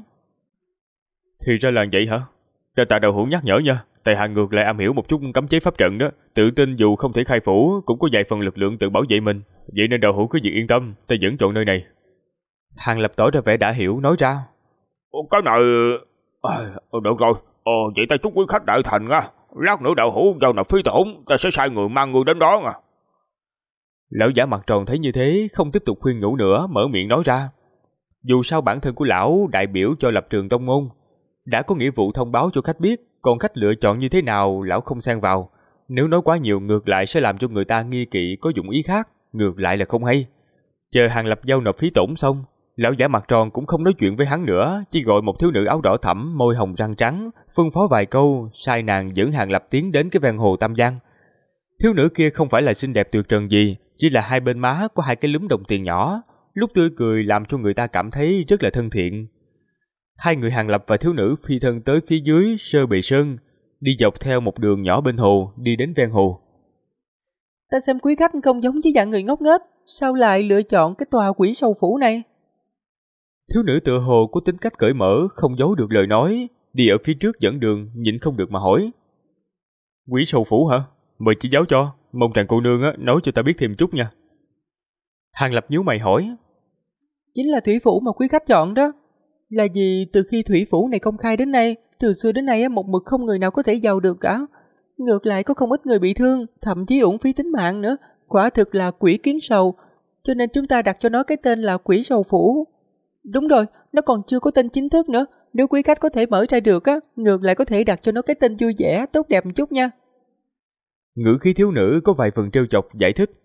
Thì ra là vậy hả? Cho ta Đậu Hữu nhắc nhở nha. Tại hạ ngược lại am hiểu một chút cấm chế pháp trận đó, tự tin dù không thể khai phủ cũng có vài phần lực lượng tự bảo vệ mình. Vậy nên Đậu Hữu cứ việc yên tâm, ta vẫn chọn nơi này. Hàng Lập tỏ ra vẻ đã hiểu nói ra. Cái này... được rồi, vậy ta chúc quý khách đại thành nha. Lát nữa Đậu Hữu giao nộp phí tổn, ta sẽ sai người mang người đến đó nha. Lão giả mặt tròn thấy như thế, không tiếp tục khuyên nhủ nữa, mở miệng nói ra. Dù sao bản thân của lão đại biểu cho lập trường tông môn, đã có nghĩa vụ thông báo cho khách biết, còn khách lựa chọn như thế nào lão không xen vào. Nếu nói quá nhiều ngược lại sẽ làm cho người ta nghi kỵ có dụng ý khác, ngược lại là không hay. Chờ Hàng Lập giao nộp phí tổn xong, lão giả mặt tròn cũng không nói chuyện với hắn nữa, chỉ gọi một thiếu nữ áo đỏ thẫm, môi hồng răng trắng, phân phó vài câu, sai nàng dẫn Hàng Lập tiến đến cái ven hồ Tam Giang. Thiếu nữ kia không phải là xinh đẹp tuyệt trần gì, chỉ là hai bên má có hai cái lúm đồng tiền nhỏ, lúc tươi cười làm cho người ta cảm thấy rất là thân thiện. Hai người Hàng Lập và thiếu nữ phi thân tới phía dưới Sơ Bì Sơn, đi dọc theo một đường nhỏ bên hồ, đi đến ven hồ. Ta xem quý khách không giống với dạng người ngốc nghếch, sao lại lựa chọn cái tòa quỷ sầu phủ này? Thiếu nữ tựa hồ có tính cách cởi mở, không giấu được lời nói, đi ở phía trước dẫn đường, nhịn không được mà hỏi. Quỷ sầu phủ hả? Mời chỉ giáo cho, mong rằng cô nương nói cho ta biết thêm chút nha. Hàng Lập nhíu mày hỏi. Chính là thủy phủ mà quý khách chọn đó. Là vì từ khi thủy phủ này công khai đến nay, từ xưa đến nay một mực không người nào có thể vào được cả. Ngược lại có không ít người bị thương, thậm chí uổng phí tính mạng nữa. Quả thực là quỷ kiến sầu, cho nên chúng ta đặt cho nó cái tên là quỷ sầu phủ. Đúng rồi, nó còn chưa có tên chính thức nữa. Nếu quý khách có thể mở ra được ngược lại có thể đặt cho nó cái tên vui vẻ, tốt đẹp một chút nha. Ngữ khí thiếu nữ có vài phần trêu chọc giải thích.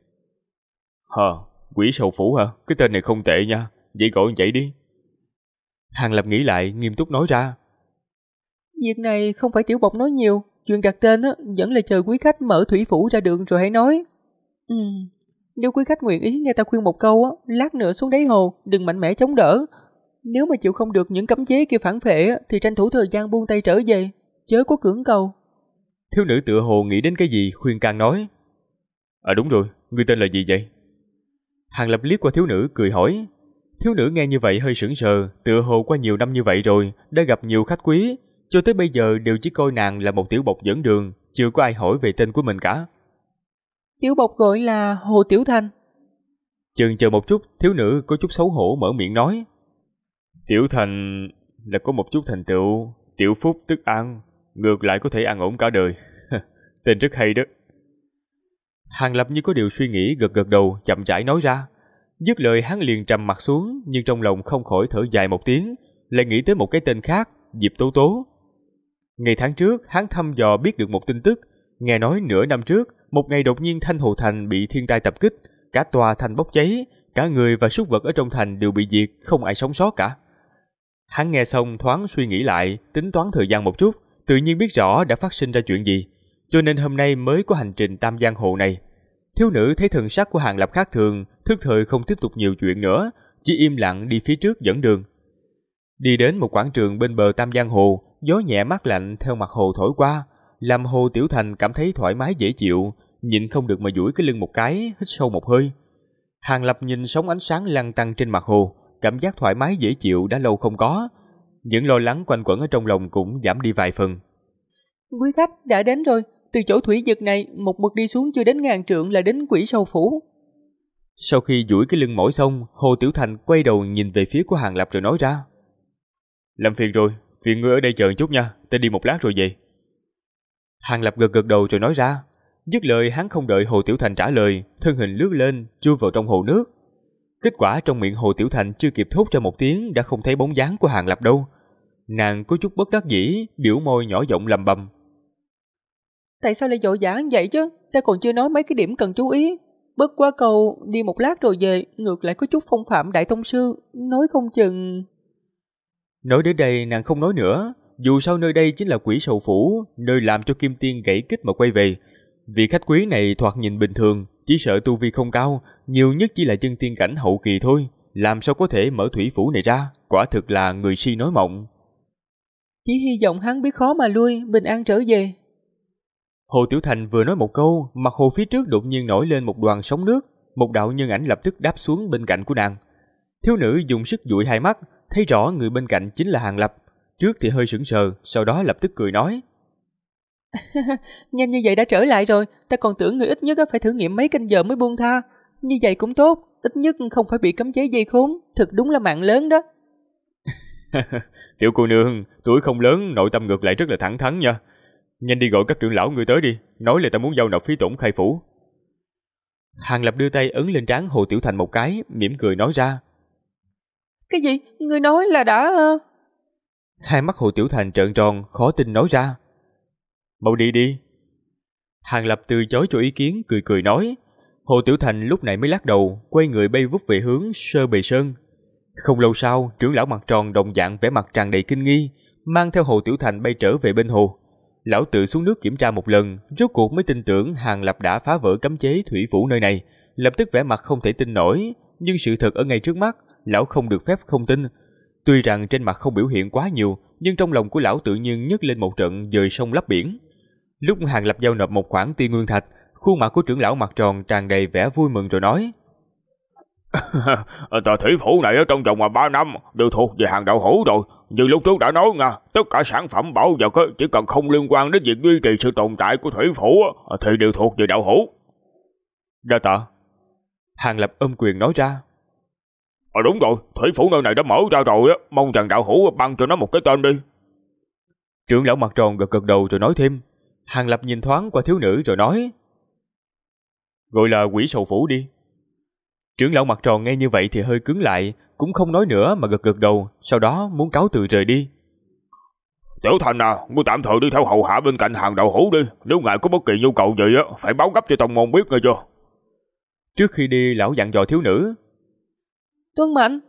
Quỷ sầu phủ hả? Cái tên này không tệ nha, vậy gọi vậy đi. Hàng Lập nghĩ lại, nghiêm túc nói ra. Việc này không phải Tiểu Bộc nói nhiều, chuyện đặt tên vẫn là chờ quý khách mở thủy phủ ra đường rồi hãy nói. Nếu quý khách nguyện ý nghe ta khuyên một câu lát nữa xuống đáy hồ, đừng mạnh mẽ chống đỡ. Nếu mà chịu không được những cấm chế kia phản phệ thì tranh thủ thời gian buông tay trở về, chớ có cưỡng cầu. Thiếu nữ tựa hồ nghĩ đến cái gì, khuyên can nói. Đúng rồi, ngươi tên là gì vậy? Hàng Lập liếc qua thiếu nữ cười hỏi. Thiếu nữ nghe như vậy hơi sững sờ, tựa hồ qua nhiều năm như vậy rồi, đã gặp nhiều khách quý, cho tới bây giờ đều chỉ coi nàng là một tiểu bộc dẫn đường, chưa có ai hỏi về tên của mình cả. Tiểu bộc gọi là Hồ Tiểu Thành. Chần chờ một chút, thiếu nữ có chút xấu hổ mở miệng nói. Tiểu Thành là có một chút thành tựu, tiểu phúc tức an, ngược lại có thể an ổn cả đời. Tên rất hay đó. Hàng Lập như có điều suy nghĩ, gật gật đầu, chậm rãi nói ra. Dứt lời hắn liền trầm mặt xuống, nhưng trong lòng không khỏi thở dài một tiếng, lại nghĩ tới một cái tên khác, Diệp Tố Tố. Ngày tháng trước, hắn thăm dò biết được một tin tức, nghe nói nửa năm trước, một ngày đột nhiên Thanh Hồ Thành bị thiên tai tập kích, cả tòa thành bốc cháy, cả người và súc vật ở trong thành đều bị diệt, không ai sống sót cả. Hắn nghe xong thoáng suy nghĩ lại, tính toán thời gian một chút, tự nhiên biết rõ đã phát sinh ra chuyện gì, cho nên hôm nay mới có hành trình Tam Giang Hồ này. Thiếu nữ thấy thần sắc của Hàng Lập khác thường, thức thời không tiếp tục nhiều chuyện nữa, chỉ im lặng đi phía trước dẫn đường. Đi đến một quảng trường bên bờ Tam Giang Hồ, gió nhẹ mát lạnh theo mặt hồ thổi qua, làm Hồ Tiểu Thành cảm thấy thoải mái dễ chịu, nhịn không được mà duỗi cái lưng một cái, hít sâu một hơi. Hàng Lập nhìn sóng ánh sáng lăn tăn trên mặt hồ, cảm giác thoải mái dễ chịu đã lâu không có, những lo lắng quanh quẩn ở trong lòng cũng giảm đi vài phần. Quý khách đã đến rồi, từ chỗ thủy vực này một mực đi xuống chưa đến 1000 trượng là đến quỷ sầu phủ. Sau khi duỗi cái lưng mỏi xong, Hồ Tiểu Thành quay đầu nhìn về phía của Hàng Lập rồi nói ra. Làm phiền rồi, phiền ngươi ở đây chờ chút nha, ta đi một lát rồi về. Hàng Lập gật gật đầu rồi nói ra. Dứt lời hắn không đợi Hồ Tiểu Thành trả lời, thân hình lướt lên, chui vào trong hồ nước. Kết quả trong miệng Hồ Tiểu Thành chưa kịp thốt ra một tiếng đã không thấy bóng dáng của Hàng Lập đâu. Nàng có chút bất đắc dĩ, biểu môi nhỏ giọng lầm bầm. Tại sao lại vội vã vậy chứ? Ta còn chưa nói mấy cái điểm cần chú ý. Bất quá câu đi một lát rồi về, ngược lại có chút phong phạm đại tông sư, nói không chừng... Nói đến đây nàng không nói nữa, dù sao nơi đây chính là quỷ sầu phủ, nơi làm cho Kim Tiên gãy kích mà quay về. Vị khách quý này thoạt nhìn bình thường, chỉ sợ tu vi không cao, nhiều nhất chỉ là chân tiên cảnh hậu kỳ thôi, làm sao có thể mở thủy phủ này ra, quả thực là người si nói mộng. Chỉ hy vọng hắn biết khó mà lui, bình an trở về. Hồ Tiểu Thành vừa nói một câu, mặt hồ phía trước đột nhiên nổi lên một đoàn sóng nước, một đạo nhân ảnh lập tức đáp xuống bên cạnh của nàng. Thiếu nữ dùng sức dụi hai mắt, thấy rõ người bên cạnh chính là Hàng Lập. Trước thì hơi sững sờ, sau đó lập tức cười nói. Nhanh như vậy đã trở lại rồi, ta còn tưởng người ít nhất phải thử nghiệm mấy canh giờ mới buông tha. Như vậy cũng tốt, ít nhất không phải bị cấm chế dây khốn, thực đúng là mạng lớn đó. Tiểu cô nương, tuổi không lớn, nội tâm ngược lại rất là thẳng thắn nha. Nhanh đi gọi các trưởng lão người tới đi, nói là ta muốn giao nộp phí tổn khai phủ. Hàng Lập đưa tay ấn lên trán Hồ Tiểu Thành một cái, mỉm cười nói ra. Cái gì? Ngươi nói là đã... Hai mắt Hồ Tiểu Thành trợn tròn, khó tin nói ra. Mau đi đi. Hàng Lập từ chối cho ý kiến, cười cười nói. Hồ Tiểu Thành lúc này mới lắc đầu, quay người bay vút về hướng Sơ Bì Sơn. Không lâu sau, trưởng lão mặt tròn đồng dạng vẻ mặt tràn đầy kinh nghi, mang theo Hồ Tiểu Thành bay trở về bên hồ. Lão tự xuống nước kiểm tra một lần, rốt cuộc mới tin tưởng Hàng Lập đã phá vỡ cấm chế thủy phủ nơi này, lập tức vẻ mặt không thể tin nổi, nhưng sự thật ở ngay trước mắt, lão không được phép không tin. Tuy rằng trên mặt không biểu hiện quá nhiều, nhưng trong lòng của lão tự nhiên nhấc lên một trận dời sông lấp biển. Lúc Hàng Lập giao nộp một khoản tiên nguyên thạch, khuôn mặt của trưởng lão mặt tròn tràn đầy vẻ vui mừng rồi nói: Tòa thủy phủ này ở trong vòng 3 năm đều thuộc về Hàng đạo hữu rồi. Như lúc trước đã nói nha, tất cả sản phẩm bảo vật chỉ cần không liên quan đến việc duy trì sự tồn tại của thủy phủ thì đều thuộc về đạo hữu. Đa tạ. Hàng Lập ôm quyền nói ra: Đúng rồi, thủy phủ nơi này đã mở ra rồi, mong rằng đạo hữu ban cho nó một cái tên đi. Trưởng lão mặt tròn gật gật đầu rồi nói thêm. Hàng Lập nhìn thoáng qua thiếu nữ rồi nói: Gọi là Quỷ Sầu Phủ đi. Trưởng lão mặt tròn nghe như vậy thì hơi cứng lại, cũng không nói nữa mà gật gật đầu, sau đó muốn cáo từ rời đi. Tiểu Thành à, ngươi tạm thời đi theo hầu hạ bên cạnh Hàng đạo hữu đi, nếu ngài có bất kỳ nhu cầu gì phải báo gấp cho tông môn biết nghe chưa. Trước khi đi, lão dặn dò thiếu nữ. Tuân mệnh.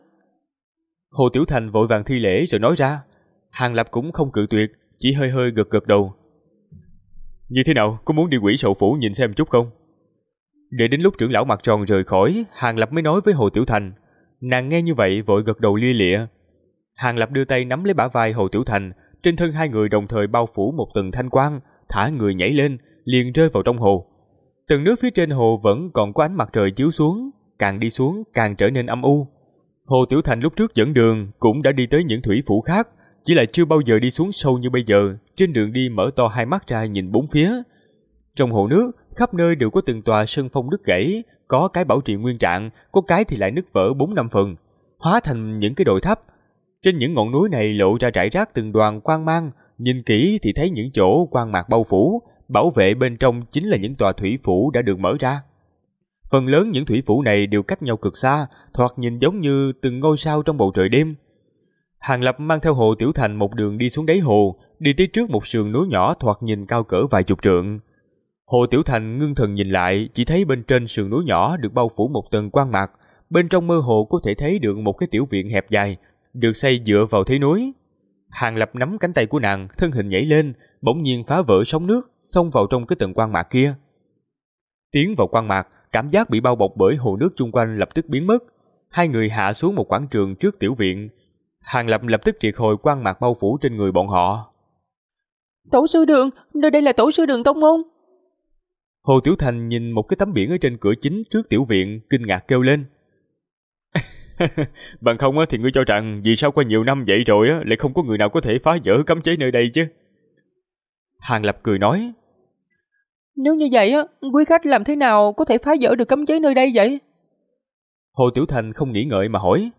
Hồ Tiểu Thành vội vàng thi lễ rồi nói ra. Hàng Lập cũng không cự tuyệt, chỉ hơi hơi gật gật đầu. Như thế nào, có muốn đi Quỷ Sầu Phủ nhìn xem chút không? Để đến lúc trưởng lão mặt tròn rời khỏi, Hàng Lập mới nói với Hồ Tiểu Thành. Nàng nghe như vậy vội gật đầu lia lịa. Hàng Lập đưa tay nắm lấy bả vai Hồ Tiểu Thành, trên thân hai người đồng thời bao phủ một tầng thanh quang, thả người nhảy lên, liền rơi vào trong hồ. Tầng nước phía trên hồ vẫn còn có ánh mặt trời chiếu xuống, càng đi xuống càng trở nên âm u. Hồ Tiểu Thành lúc trước dẫn đường cũng đã đi tới những thủy phủ khác, chỉ là chưa bao giờ đi xuống sâu như bây giờ. Trên đường đi mở to hai mắt ra nhìn bốn phía. Trong hồ nước, khắp nơi đều có từng tòa sân phong đứt gãy, có cái bảo trì nguyên trạng, có cái thì lại nứt vỡ 4-5 phần, hóa thành những cái đồi thấp. Trên những ngọn núi này lộ ra rải rác từng đoàn quang mang, nhìn kỹ thì thấy những chỗ quang mạc bao phủ, bảo vệ bên trong chính là những tòa thủy phủ đã được mở ra. Phần lớn những thủy phủ này đều cách nhau cực xa, thoạt nhìn giống như từng ngôi sao trong bầu trời đêm. Hàng Lập mang theo Hồ Tiểu Thành một đường đi xuống đáy hồ, đi tới trước một sườn núi nhỏ thoạt nhìn cao cỡ vài chục trượng. Hồ Tiểu Thành ngưng thần nhìn lại, chỉ thấy bên trên sườn núi nhỏ được bao phủ một tầng quang mạc, bên trong mơ hồ có thể thấy được một cái tiểu viện hẹp dài, được xây dựa vào thế núi. Hàng Lập nắm cánh tay của nàng, thân hình nhảy lên, bỗng nhiên phá vỡ sóng nước, xông vào trong cái tầng quang mạc kia. Tiến vào quang mạc, cảm giác bị bao bọc bởi hồ nước chung quanh lập tức biến mất. Hai người hạ xuống một quảng trường trước tiểu viện. Hàng Lập lập tức triệt hồi quang mạc bao phủ trên người bọn họ. Tổ sư đường, nơi đây là tổ sư đường tông môn. Hồ Tiểu Thành nhìn một cái tấm biển ở trên cửa chính trước tiểu viện, kinh ngạc kêu lên. Bằng không thì ngươi cho rằng vì sao qua nhiều năm vậy rồi lại không có người nào có thể phá vỡ cấm chế nơi đây chứ? Hàng Lập cười nói. Nếu như vậy quý khách làm thế nào có thể phá vỡ được cấm chế nơi đây vậy? Hồ Tiểu Thành không nghĩ ngợi mà hỏi.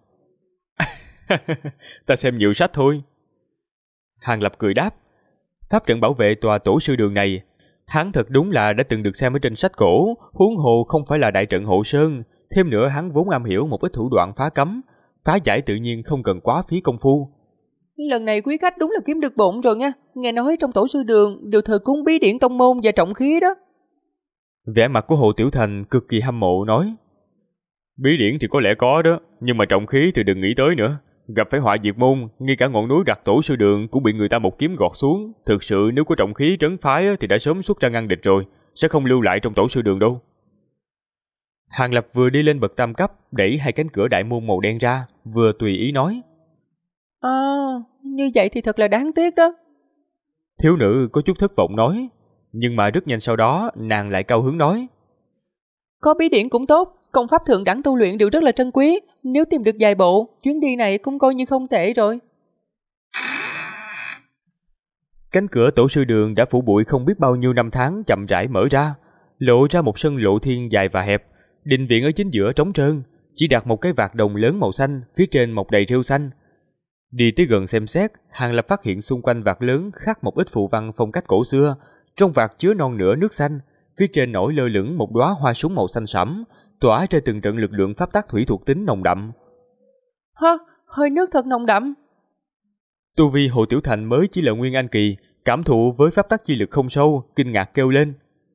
Ta xem nhiều sách thôi. Hàng Lập cười đáp. Pháp trận bảo vệ tòa tổ sư đường này, hắn thật đúng là đã từng được xem ở trên sách cổ, huống hồ không phải là đại trận hộ sơn. Thêm nữa hắn vốn am hiểu một ít thủ đoạn phá cấm, phá giải tự nhiên không cần quá phí công phu. Lần này quý khách đúng là kiếm được bộn rồi nha. Nghe nói trong tổ sư đường đều thờ cúng bí điển tông môn và trọng khí đó. Vẻ mặt của Hồ Tiểu Thành cực kỳ hâm mộ nói. Bí điển thì có lẽ có đó, nhưng mà trọng khí thì đừng nghĩ tới nữa. Gặp phải họa diệt môn, ngay cả ngọn núi đặt tổ sư đường cũng bị người ta một kiếm gọt xuống. Thực sự nếu có trọng khí trấn phái thì đã sớm xuất ra ngăn địch rồi, sẽ không lưu lại trong tổ sư đường đâu. Hàng Lập vừa đi lên bậc tam cấp, đẩy hai cánh cửa đại môn màu đen ra, vừa tùy ý nói. Như vậy thì thật là đáng tiếc đó. Thiếu nữ có chút thất vọng nói, nhưng mà rất nhanh sau đó nàng lại cao hứng nói. Có bí điển cũng tốt, công pháp thượng đẳng tu luyện đều rất là trân quý. Nếu tìm được vài bộ, chuyến đi này cũng coi như không tệ rồi. Cánh cửa tổ sư đường đã phủ bụi không biết bao nhiêu năm tháng chậm rãi mở ra, lộ ra một sân lộ thiên dài và hẹp. Đình viện ở chính giữa trống trơn, chỉ đặt một cái vạc đồng lớn màu xanh, phía trên mọc đầy rêu xanh. Đi tới gần xem xét, Hàng Lập phát hiện xung quanh vạc lớn khắc một ít phù văn phong cách cổ xưa. Trong vạc chứa non nửa nước xanh, phía trên nổi lơ lửng một đóa hoa súng màu xanh sẫm, tỏa ra từng trận lực lượng pháp tắc thủy thuộc tính nồng đậm. Hơi nước thật nồng đậm. Tu vi Hồ Tiểu Thành mới chỉ là nguyên anh kỳ, cảm thụ với pháp tắc chi lực không sâu, kinh ngạc kêu lên.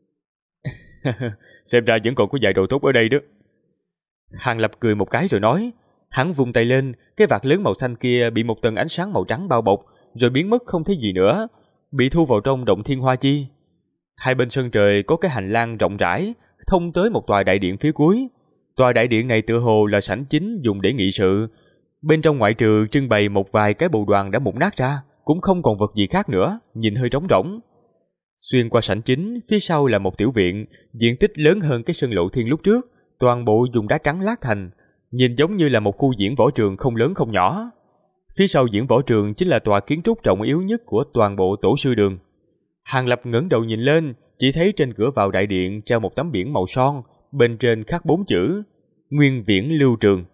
Xem ra vẫn còn có vài đồ tốt ở đây đó. Hàng Lập cười một cái rồi nói. Hắn vung tay lên, cái vạc lớn màu xanh kia bị một tầng ánh sáng màu trắng bao bọc, rồi biến mất không thấy gì nữa. bị thu vào trong động Thiên Hoa Chi. Hai bên sân trời có cái hành lang rộng rãi, thông tới một tòa đại điện phía cuối. Tòa đại điện này tựa hồ là sảnh chính dùng để nghị sự. Bên trong ngoại trừ trưng bày một vài cái bồ đoàn đã mục nát ra, cũng không còn vật gì khác nữa, nhìn hơi trống rỗng. Xuyên qua sảnh chính, phía sau là một tiểu viện, diện tích lớn hơn cái sân Lộ Thiên lúc trước, toàn bộ dùng đá trắng lát thành, nhìn giống như là một khu diễn võ trường không lớn không nhỏ. Phía sau diễn võ trường chính là tòa kiến trúc trọng yếu nhất của toàn bộ Tổ sư đường. Hàng Lập ngẩng đầu nhìn lên, chỉ thấy trên cửa vào đại điện treo một tấm biển màu son, bên trên khắc 4 chữ: Nguyên Viễn Lưu Trường.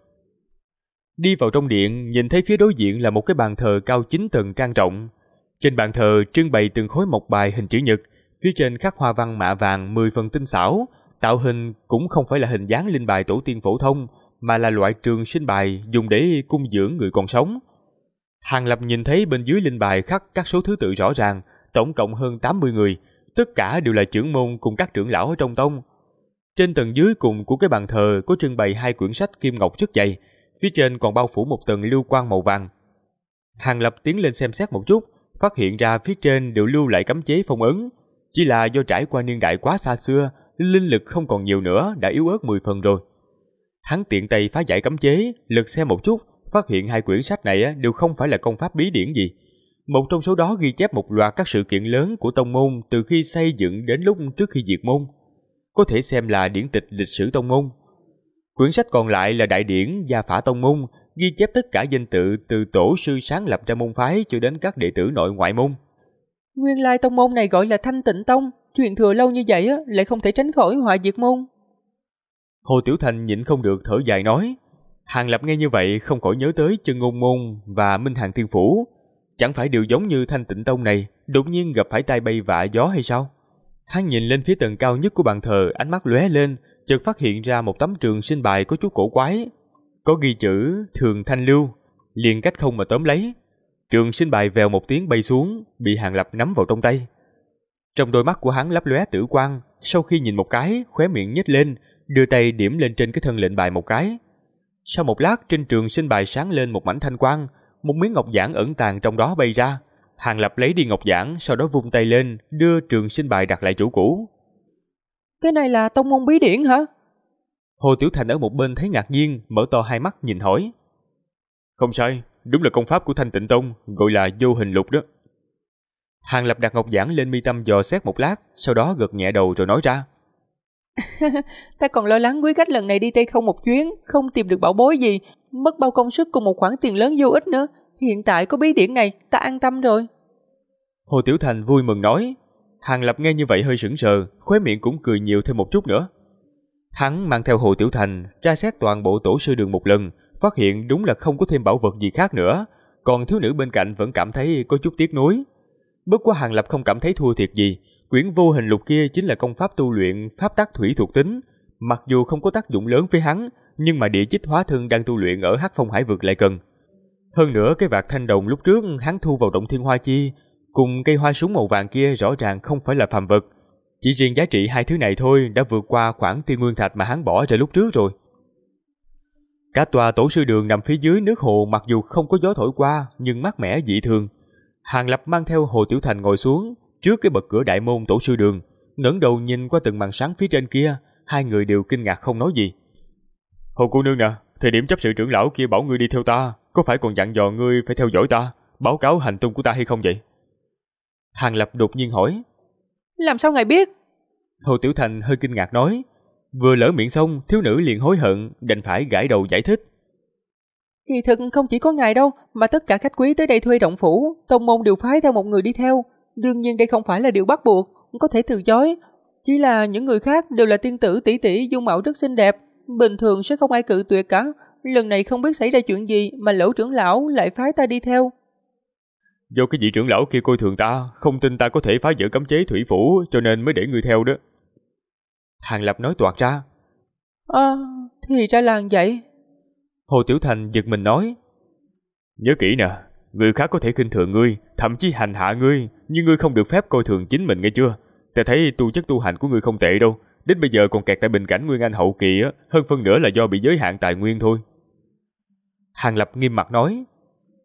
Đi vào trong điện, nhìn thấy phía đối diện là một cái bàn thờ cao 9 tầng trang trọng. Trên bàn thờ trưng bày từng khối mộc bài hình chữ nhật, phía trên khắc hoa văn mạ vàng 10 phần tinh xảo, tạo hình cũng không phải là hình dáng linh bài tổ tiên phổ thông, mà là loại trường sinh bài dùng để cung dưỡng người còn sống. Hàng Lập nhìn thấy bên dưới linh bài khắc các số thứ tự rõ ràng, tổng cộng hơn 80 người, tất cả đều là trưởng môn cùng các trưởng lão ở trong tông. Trên tầng dưới cùng của cái bàn thờ có trưng bày 2 quyển sách kim ngọc rất dày, phía trên còn bao phủ một tầng lưu quang màu vàng. Hàng Lập tiến lên xem xét một chút, phát hiện ra phía trên đều lưu lại cấm chế phong ấn, chỉ là do trải qua niên đại quá xa xưa, linh lực không còn nhiều nữa, đã yếu ớt 10 phần rồi. Hắn tiện tay phá giải cấm chế, lật xem một chút, phát hiện 2 quyển sách này đều không phải là công pháp bí điển gì. Một trong số đó ghi chép một loạt các sự kiện lớn của tông môn từ khi xây dựng đến lúc trước khi diệt môn, có thể xem là điển tịch lịch sử tông môn. Quyển sách còn lại là đại điển Gia Phả Tông Môn, ghi chép tất cả danh tự từ tổ sư sáng lập ra môn phái cho đến các đệ tử nội ngoại môn. Nguyên lai tông môn này gọi là Thanh Tịnh Tông, truyền thừa lâu như vậy lại không thể tránh khỏi họa diệt môn. Hồ Tiểu Thành nhịn không được thở dài nói. Hàng Lập nghe như vậy không khỏi nhớ tới Chân Ngôn Môn và Minh Hàng Thiên Phủ. Chẳng phải đều giống như Thanh Tịnh Tông này đột nhiên gặp phải tai bay vạ gió hay sao? Hắn nhìn lên phía tầng cao nhất của bàn thờ, ánh mắt lóe lên, chợt phát hiện ra một tấm trường sinh bài có chút cổ quái, có ghi chữ Thường Thanh Lưu, liền cách không mà tóm lấy. Trường sinh bài vèo một tiếng bay xuống, bị Hàng Lập nắm vào trong tay. Trong đôi mắt của hắn lấp lóe tử quang, sau khi nhìn một cái, khóe miệng nhếch lên, đưa tay điểm lên trên cái thân lệnh bài một cái. Sau một lát, trên trường sinh bài sáng lên một mảnh thanh quang, một miếng ngọc giản ẩn tàng trong đó bay ra. Hàng Lập lấy đi ngọc giản, sau đó vung tay lên, đưa trường sinh bài đặt lại chỗ cũ. Cái này là tông môn bí điển hả? Hồ Tiểu Thành ở một bên thấy ngạc nhiên, mở to hai mắt nhìn hỏi. Không sai, đúng là công pháp của Thanh Tịnh Tông, gọi là Vô Hình Lục đó. Hàng Lập đặt ngọc giản lên mi tâm dò xét một lát, sau đó gật nhẹ đầu rồi nói ra. Ta còn lo lắng quý khách lần này đi Tây Không một chuyến, không tìm được bảo bối gì, mất bao công sức cùng một khoản tiền lớn vô ích nữa. Hiện tại có bí điển này, ta an tâm rồi. Hồ Tiểu Thành vui mừng nói. Hàng Lập nghe như vậy hơi sững sờ, khóe miệng cũng cười nhiều thêm một chút nữa. Hắn mang theo Hồ Tiểu Thành tra xét toàn bộ tổ sư đường một lần, phát hiện đúng là không có thêm bảo vật gì khác nữa, còn thiếu nữ bên cạnh vẫn cảm thấy có chút tiếc nuối. Bất quá Hàng Lập không cảm thấy thua thiệt gì, quyển Vô Hình Lục kia chính là công pháp tu luyện pháp tắc thủy thuộc tính, mặc dù không có tác dụng lớn với hắn, nhưng mà địa chích hóa thân đang tu luyện ở Hắc Phong Hải vực lại cần. Hơn nữa cái vạt thanh đồng lúc trước hắn thu vào động Thiên Hoa Chi, cùng cây hoa súng màu vàng kia rõ ràng không phải là phàm vật. Chỉ riêng giá trị hai thứ này thôi đã vượt qua khoản tiên nguyên thạch mà hắn bỏ ra lúc trước rồi. Cả tòa tổ sư đường nằm phía dưới nước hồ, mặc dù không có gió thổi qua nhưng mát mẻ dị thường. Hàng Lập mang theo Hồ Tiểu Thành ngồi xuống trước cái bậc cửa đại môn tổ sư đường, ngẩng đầu nhìn qua từng màn sáng phía trên kia, hai người đều kinh ngạc không nói gì. Hồ cô nương nè, thời điểm chấp sự trưởng lão kia bảo ngươi đi theo ta, có phải còn dặn dò ngươi phải theo dõi ta, báo cáo hành tung của ta hay không vậy? Hàng Lập đột nhiên hỏi. Làm sao ngài biết? Hồ Tiểu Thành hơi kinh ngạc nói. Vừa lỡ miệng xong, thiếu nữ liền hối hận, đành phải gãi đầu giải thích. Kỳ thực không chỉ có ngài đâu, mà tất cả khách quý tới đây thuê động phủ, tông môn đều phái theo một người đi theo. Đương nhiên đây không phải là điều bắt buộc, có thể từ chối. Chỉ là những người khác đều là tiên tử tỷ tỷ dung mạo rất xinh đẹp, bình thường sẽ không ai cự tuyệt cả. Lần này không biết xảy ra chuyện gì mà Lỗ trưởng lão lại phái ta đi theo. Do cái vị trưởng lão kia coi thường ta, không tin ta có thể phá vỡ cấm chế thủy phủ, cho nên mới để ngươi theo đó. Hàng Lập nói toạc ra. Thì ra là vậy. Hồ Tiểu Thành giật mình nói. Nhớ kỹ nè, người khác có thể khinh thường ngươi, thậm chí hành hạ ngươi, nhưng ngươi không được phép coi thường chính mình nghe chưa? Ta thấy tu chất tu hành của ngươi không tệ đâu, đến bây giờ còn kẹt tại bình cảnh Nguyên Anh hậu kỳ hơn phân nửa là do bị giới hạn tài nguyên thôi. Hàng Lập nghiêm mặt nói.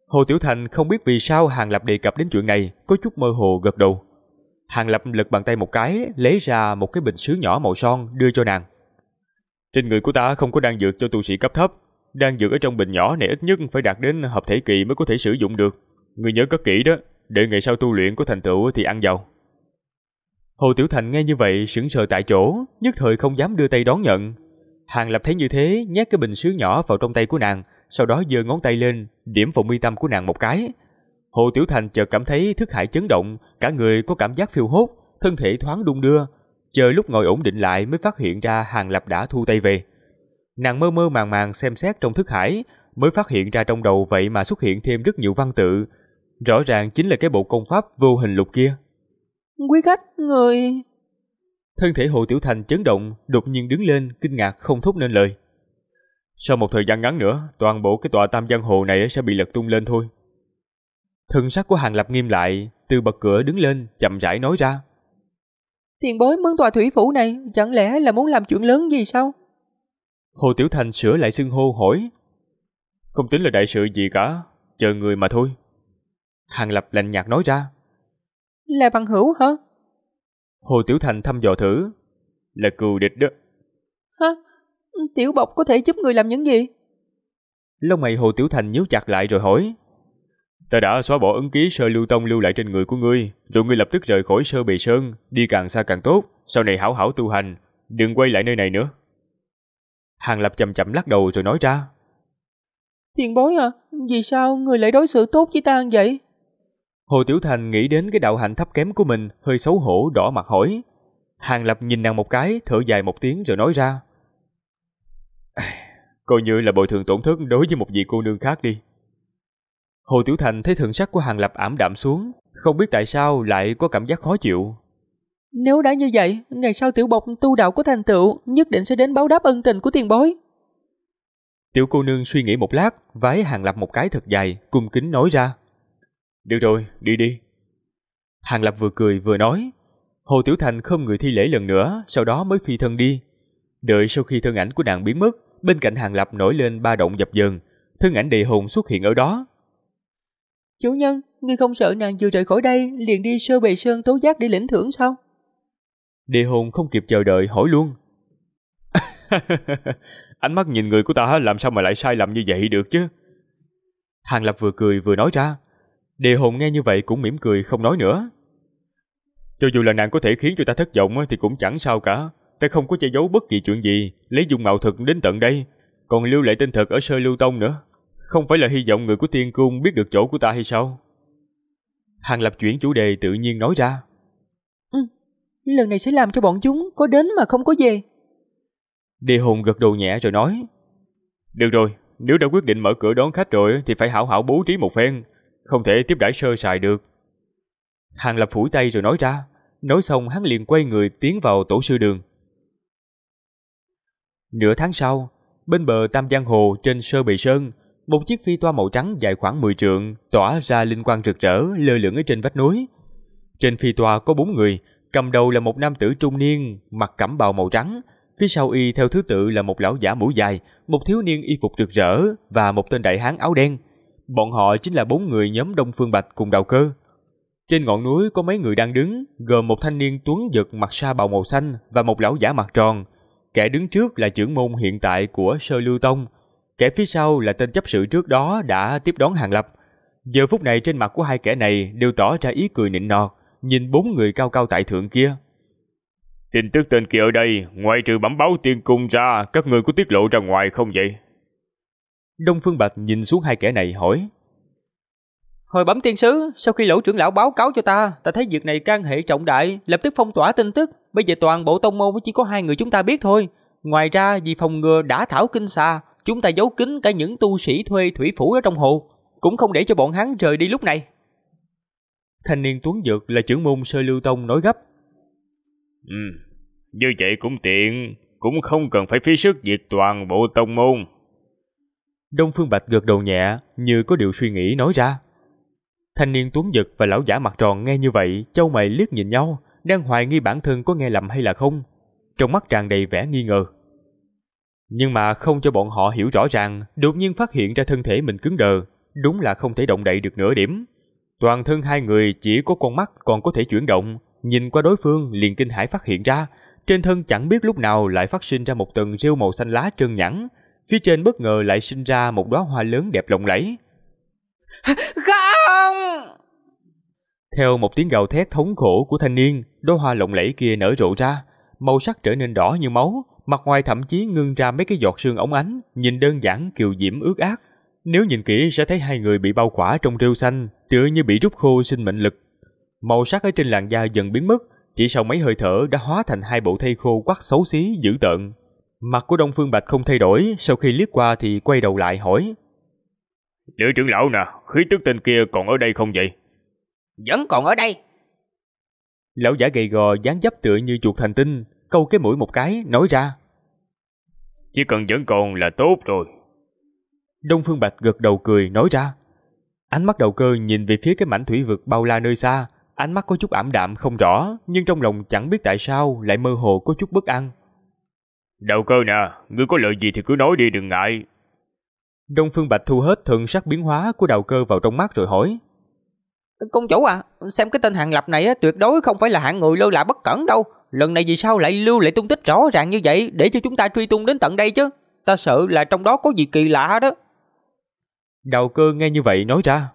Hồ Tiểu Thành không biết vì sao Hàng Lập đề cập đến chuyện này, có chút mơ hồ gật đầu. Hàng Lập lật bàn tay một cái, lấy ra một cái bình sứ nhỏ màu son đưa cho nàng. Trên người của ta không có đan dược cho tu sĩ cấp thấp, đan dược ở trong bình nhỏ này ít nhất phải đạt đến hợp thể kỳ mới có thể sử dụng được. Người nhớ cất kỹ đó, để ngày sau tu luyện có thành tựu thì ăn vào. Hồ Tiểu Thành nghe như vậy sững sờ tại chỗ, nhất thời không dám đưa tay đón nhận. Hàng Lập thấy như thế, nhét cái bình sứ nhỏ vào trong tay của nàng, sau đó giơ ngón tay lên, điểm vào mi tâm của nàng một cái. Hồ Tiểu Thành chợt cảm thấy thức hải chấn động, cả người có cảm giác phiêu hốt, thân thể thoáng đung đưa. Chờ lúc ngồi ổn định lại mới phát hiện ra Hàng Lập đã thu tay về. Nàng mơ mơ màng màng xem xét trong thức hải, mới phát hiện ra trong đầu vậy mà xuất hiện thêm rất nhiều văn tự. Rõ ràng chính là cái bộ công pháp vô hình lục kia. Quý khách, người... Thân thể Hồ Tiểu Thành chấn động, đột nhiên đứng lên, kinh ngạc không thốt nên lời. Sau một thời gian ngắn nữa, toàn bộ cái tòa Tam Giang Hồ này sẽ bị lật tung lên thôi. Thân sắc của Hàng Lập nghiêm lại, từ bậc cửa đứng lên, chậm rãi nói ra. Tiền bối mướn tòa thủy phủ này, chẳng lẽ là muốn làm chuyện lớn gì sao? Hồ Tiểu Thành sửa lại xưng hô hỏi. Không tính là đại sự gì cả, chờ người mà thôi. Hàng Lập lạnh nhạt nói ra. Là bằng hữu hả? Hồ Tiểu Thành thăm dò thử. Là cừu địch đó. Hả? Tiểu Bộc có thể giúp người làm những gì? Lông mày Hồ Tiểu Thành nhíu chặt lại rồi hỏi. Ta đã xóa bỏ ấn ký Sơ Lưu Tông lưu lại trên người của ngươi, rồi ngươi lập tức rời khỏi Sơ Bì Sơn, đi càng xa càng tốt, sau này hảo hảo tu hành, đừng quay lại nơi này nữa. Hàng Lập chậm chậm lắc đầu rồi nói ra. Tiền bối à, vì sao người lại đối xử tốt với ta như vậy? Hồ Tiểu Thành nghĩ đến cái đạo hạnh thấp kém của mình, hơi xấu hổ đỏ mặt hỏi. Hàng Lập nhìn nàng một cái, thở dài một tiếng rồi nói ra. Coi như là bồi thường tổn thất đối với một vị cô nương khác đi. Hồ Tiểu Thành thấy thần sắc của Hàng Lập ảm đạm xuống, không biết tại sao lại có cảm giác khó chịu. Nếu đã như vậy, ngày sau Tiểu Bộc tu đạo có thành tựu, nhất định sẽ đến báo đáp ân tình của tiền bối. Tiểu cô nương suy nghĩ một lát, vái Hàng Lập một cái thật dài, cung kính nói ra. Được rồi, đi đi. Hàng Lập vừa cười vừa nói. Hồ Tiểu Thành không người thi lễ lần nữa, sau đó mới phi thân đi. Đợi sau khi thân ảnh của nàng biến mất, bên cạnh Hàng Lập nổi lên ba động dập dờn, thân ảnh Đề Hồn xuất hiện ở đó. Chủ nhân, ngươi không sợ nàng vừa rời khỏi đây liền đi Sơ Bì Sơn tố giác để lĩnh thưởng sao? Đề Hồn không kịp chờ đợi hỏi luôn. Ánh mắt nhìn người của ta làm sao mà lại sai lầm như vậy được chứ? Hàng Lập vừa cười vừa nói ra. Đề Hồn nghe như vậy cũng mỉm cười không nói nữa. Cho dù là nàng có thể khiến cho ta thất vọng thì cũng chẳng sao cả. Ta không có che giấu bất kỳ chuyện gì, lấy dung mạo thực đến tận đây, còn lưu lại tên thật ở Sơ Lưu Tông nữa. Không phải là hy vọng người của Tiên Cung biết được chỗ của ta hay sao? Hàng Lập chuyển chủ đề tự nhiên nói ra. Lần này sẽ làm cho bọn chúng có đến mà không có về. Đề Hồn gật đầu nhẹ rồi nói. Được rồi, nếu đã quyết định mở cửa đón khách rồi thì phải hảo hảo bố trí một phen, không thể tiếp đãi sơ sài được. Hàng Lập phủi tay rồi nói ra. Nói xong hắn liền quay người tiến vào tổ sư đường. Nửa tháng sau, bên bờ Tam Giang Hồ trên Sơ Bì Sơn, một chiếc phi toa màu trắng dài khoảng 10 trượng tỏa ra linh quang rực rỡ lơ lửng ở trên vách núi. Trên phi toa có 4 người, cầm đầu là một nam tử trung niên mặc cẩm bào màu trắng, phía sau y theo thứ tự là một lão giả mũi dài, một thiếu niên y phục rực rỡ và một tên đại hán áo đen. Bọn họ chính là 4 người nhóm Đông Phương Bạch cùng Đào Cơ. Trên ngọn núi có mấy người đang đứng, gồm một thanh niên tuấn giật mặc sa bào màu xanh và một lão giả mặt tròn. Kẻ đứng trước là trưởng môn hiện tại của Sơ Lưu Tông, kẻ phía sau là tên chấp sự trước đó đã tiếp đón Hàng Lập. Giờ phút này trên mặt của hai kẻ này đều tỏ ra ý cười nịnh nọt, nhìn 4 người cao cao tại thượng kia. Tin tức tên kia ở đây, ngoại trừ bẩm báo Tiên Cung ra, các người có tiết lộ ra ngoài không vậy? Đông Phương Bạch nhìn xuống hai kẻ này hỏi. Hồi bẩm tiên sứ, sau khi Lỗ trưởng lão báo cáo cho ta thấy việc này can hệ trọng đại, lập tức phong tỏa tin tức. Bây giờ toàn bộ tông môn chỉ có 2 người chúng ta biết thôi. Ngoài ra vì phòng ngừa đả thảo kinh xà, chúng ta giấu kín cả những tu sĩ thuê thủy phủ ở trong hồ, cũng không để cho bọn hắn rời đi lúc này. Thanh niên tuấn giật là trưởng môn Sơ Lưu Tông nói gấp. Như vậy cũng tiện, cũng không cần phải phí sức diệt toàn bộ tông môn. Đông Phương Bạch gật đầu nhẹ, như có điều suy nghĩ nói ra. Thanh niên tuấn giật và lão giả mặt tròn nghe như vậy, chau mày liếc nhìn nhau, đang hoài nghi bản thân có nghe lầm hay là không. Trong mắt tràn đầy vẻ nghi ngờ. Nhưng mà không cho bọn họ hiểu rõ ràng, đột nhiên phát hiện ra thân thể mình cứng đờ, đúng là không thể động đậy được nửa điểm. Toàn thân hai người chỉ có con mắt còn có thể chuyển động, nhìn qua đối phương liền kinh hãi phát hiện ra, trên thân chẳng biết lúc nào lại phát sinh ra một tầng rêu màu xanh lá trơn nhẵn, phía trên bất ngờ lại sinh ra một đóa hoa lớn đẹp lộng lẫy. Không! Theo một tiếng gào thét thống khổ của thanh niên, đóa hoa lộng lẫy kia nở rộ ra, màu sắc trở nên đỏ như máu, mặt ngoài thậm chí ngưng ra mấy cái giọt sương óng ánh, nhìn đơn giản kiều diễm ướt át. Nếu nhìn kỹ sẽ thấy hai người bị bao khỏa trong rêu xanh, tựa như bị rút khô sinh mệnh lực. Màu sắc ở trên làn da dần biến mất, chỉ sau mấy hơi thở đã hóa thành hai bộ thây khô quắc xấu xí dữ tợn. Mặt của Đông Phương Bạch không thay đổi, sau khi liếc qua thì quay đầu lại hỏi: Lữ trưởng lão nè, khí tức tên kia còn ở đây không vậy? Vẫn còn ở đây. Lão giả gầy gò dáng dấp tựa như chuột thành tinh, câu cái mũi một cái nói ra: Chỉ cần vẫn còn là tốt rồi. Đông Phương Bạch gật đầu cười nói ra. Ánh mắt Đầu Cơ nhìn về phía cái mảnh thủy vực bao la nơi xa, ánh mắt có chút ảm đạm không rõ, nhưng trong lòng chẳng biết tại sao lại mơ hồ có chút bất an. Đầu Cơ nè, ngươi có lời gì thì cứ nói đi, đừng ngại. Đông Phương Bạch thu hết thần sắc biến hóa của Đầu Cơ vào trong mắt rồi hỏi: Công chủ à, xem cái tên Hàng Lập này tuyệt đối không phải là hạng người lơ là bất cẩn đâu. Lần này vì sao lại lưu lại tung tích rõ ràng như vậy để cho chúng ta truy tung đến tận đây chứ? Ta sợ là trong đó có gì kỳ lạ đó. Đầu Cơ nghe như vậy nói ra: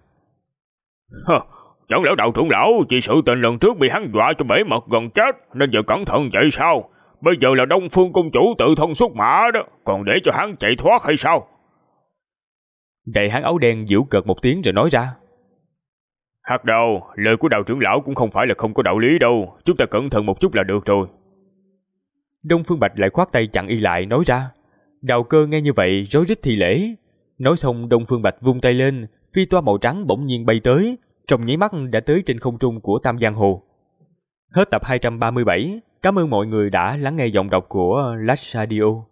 Chẳng lẽ Đầu trưởng lão chỉ sự tình lần trước bị hắn dọa cho bể mật gần chết nên giờ cẩn thận vậy sao? Bây giờ là Đông Phương công chủ tự thân xuất mã đó, còn để cho hắn chạy thoát hay sao? Đại hán áo đen giễu cợt một tiếng rồi nói ra: Hạt đầu, lời của Đạo trưởng lão cũng không phải là không có đạo lý đâu, chúng ta cẩn thận một chút là được rồi. Đông Phương Bạch lại khoát tay chặn y lại nói ra. Đầu Cơ nghe như vậy rối rít thi lễ. Nói xong Đông Phương Bạch vung tay lên, phi toa màu trắng bỗng nhiên bay tới, trong nháy mắt đã tới trên không trung của Tam Giang Hồ. Hết tập 237, cảm ơn mọi người đã lắng nghe giọng đọc của Lach Radio.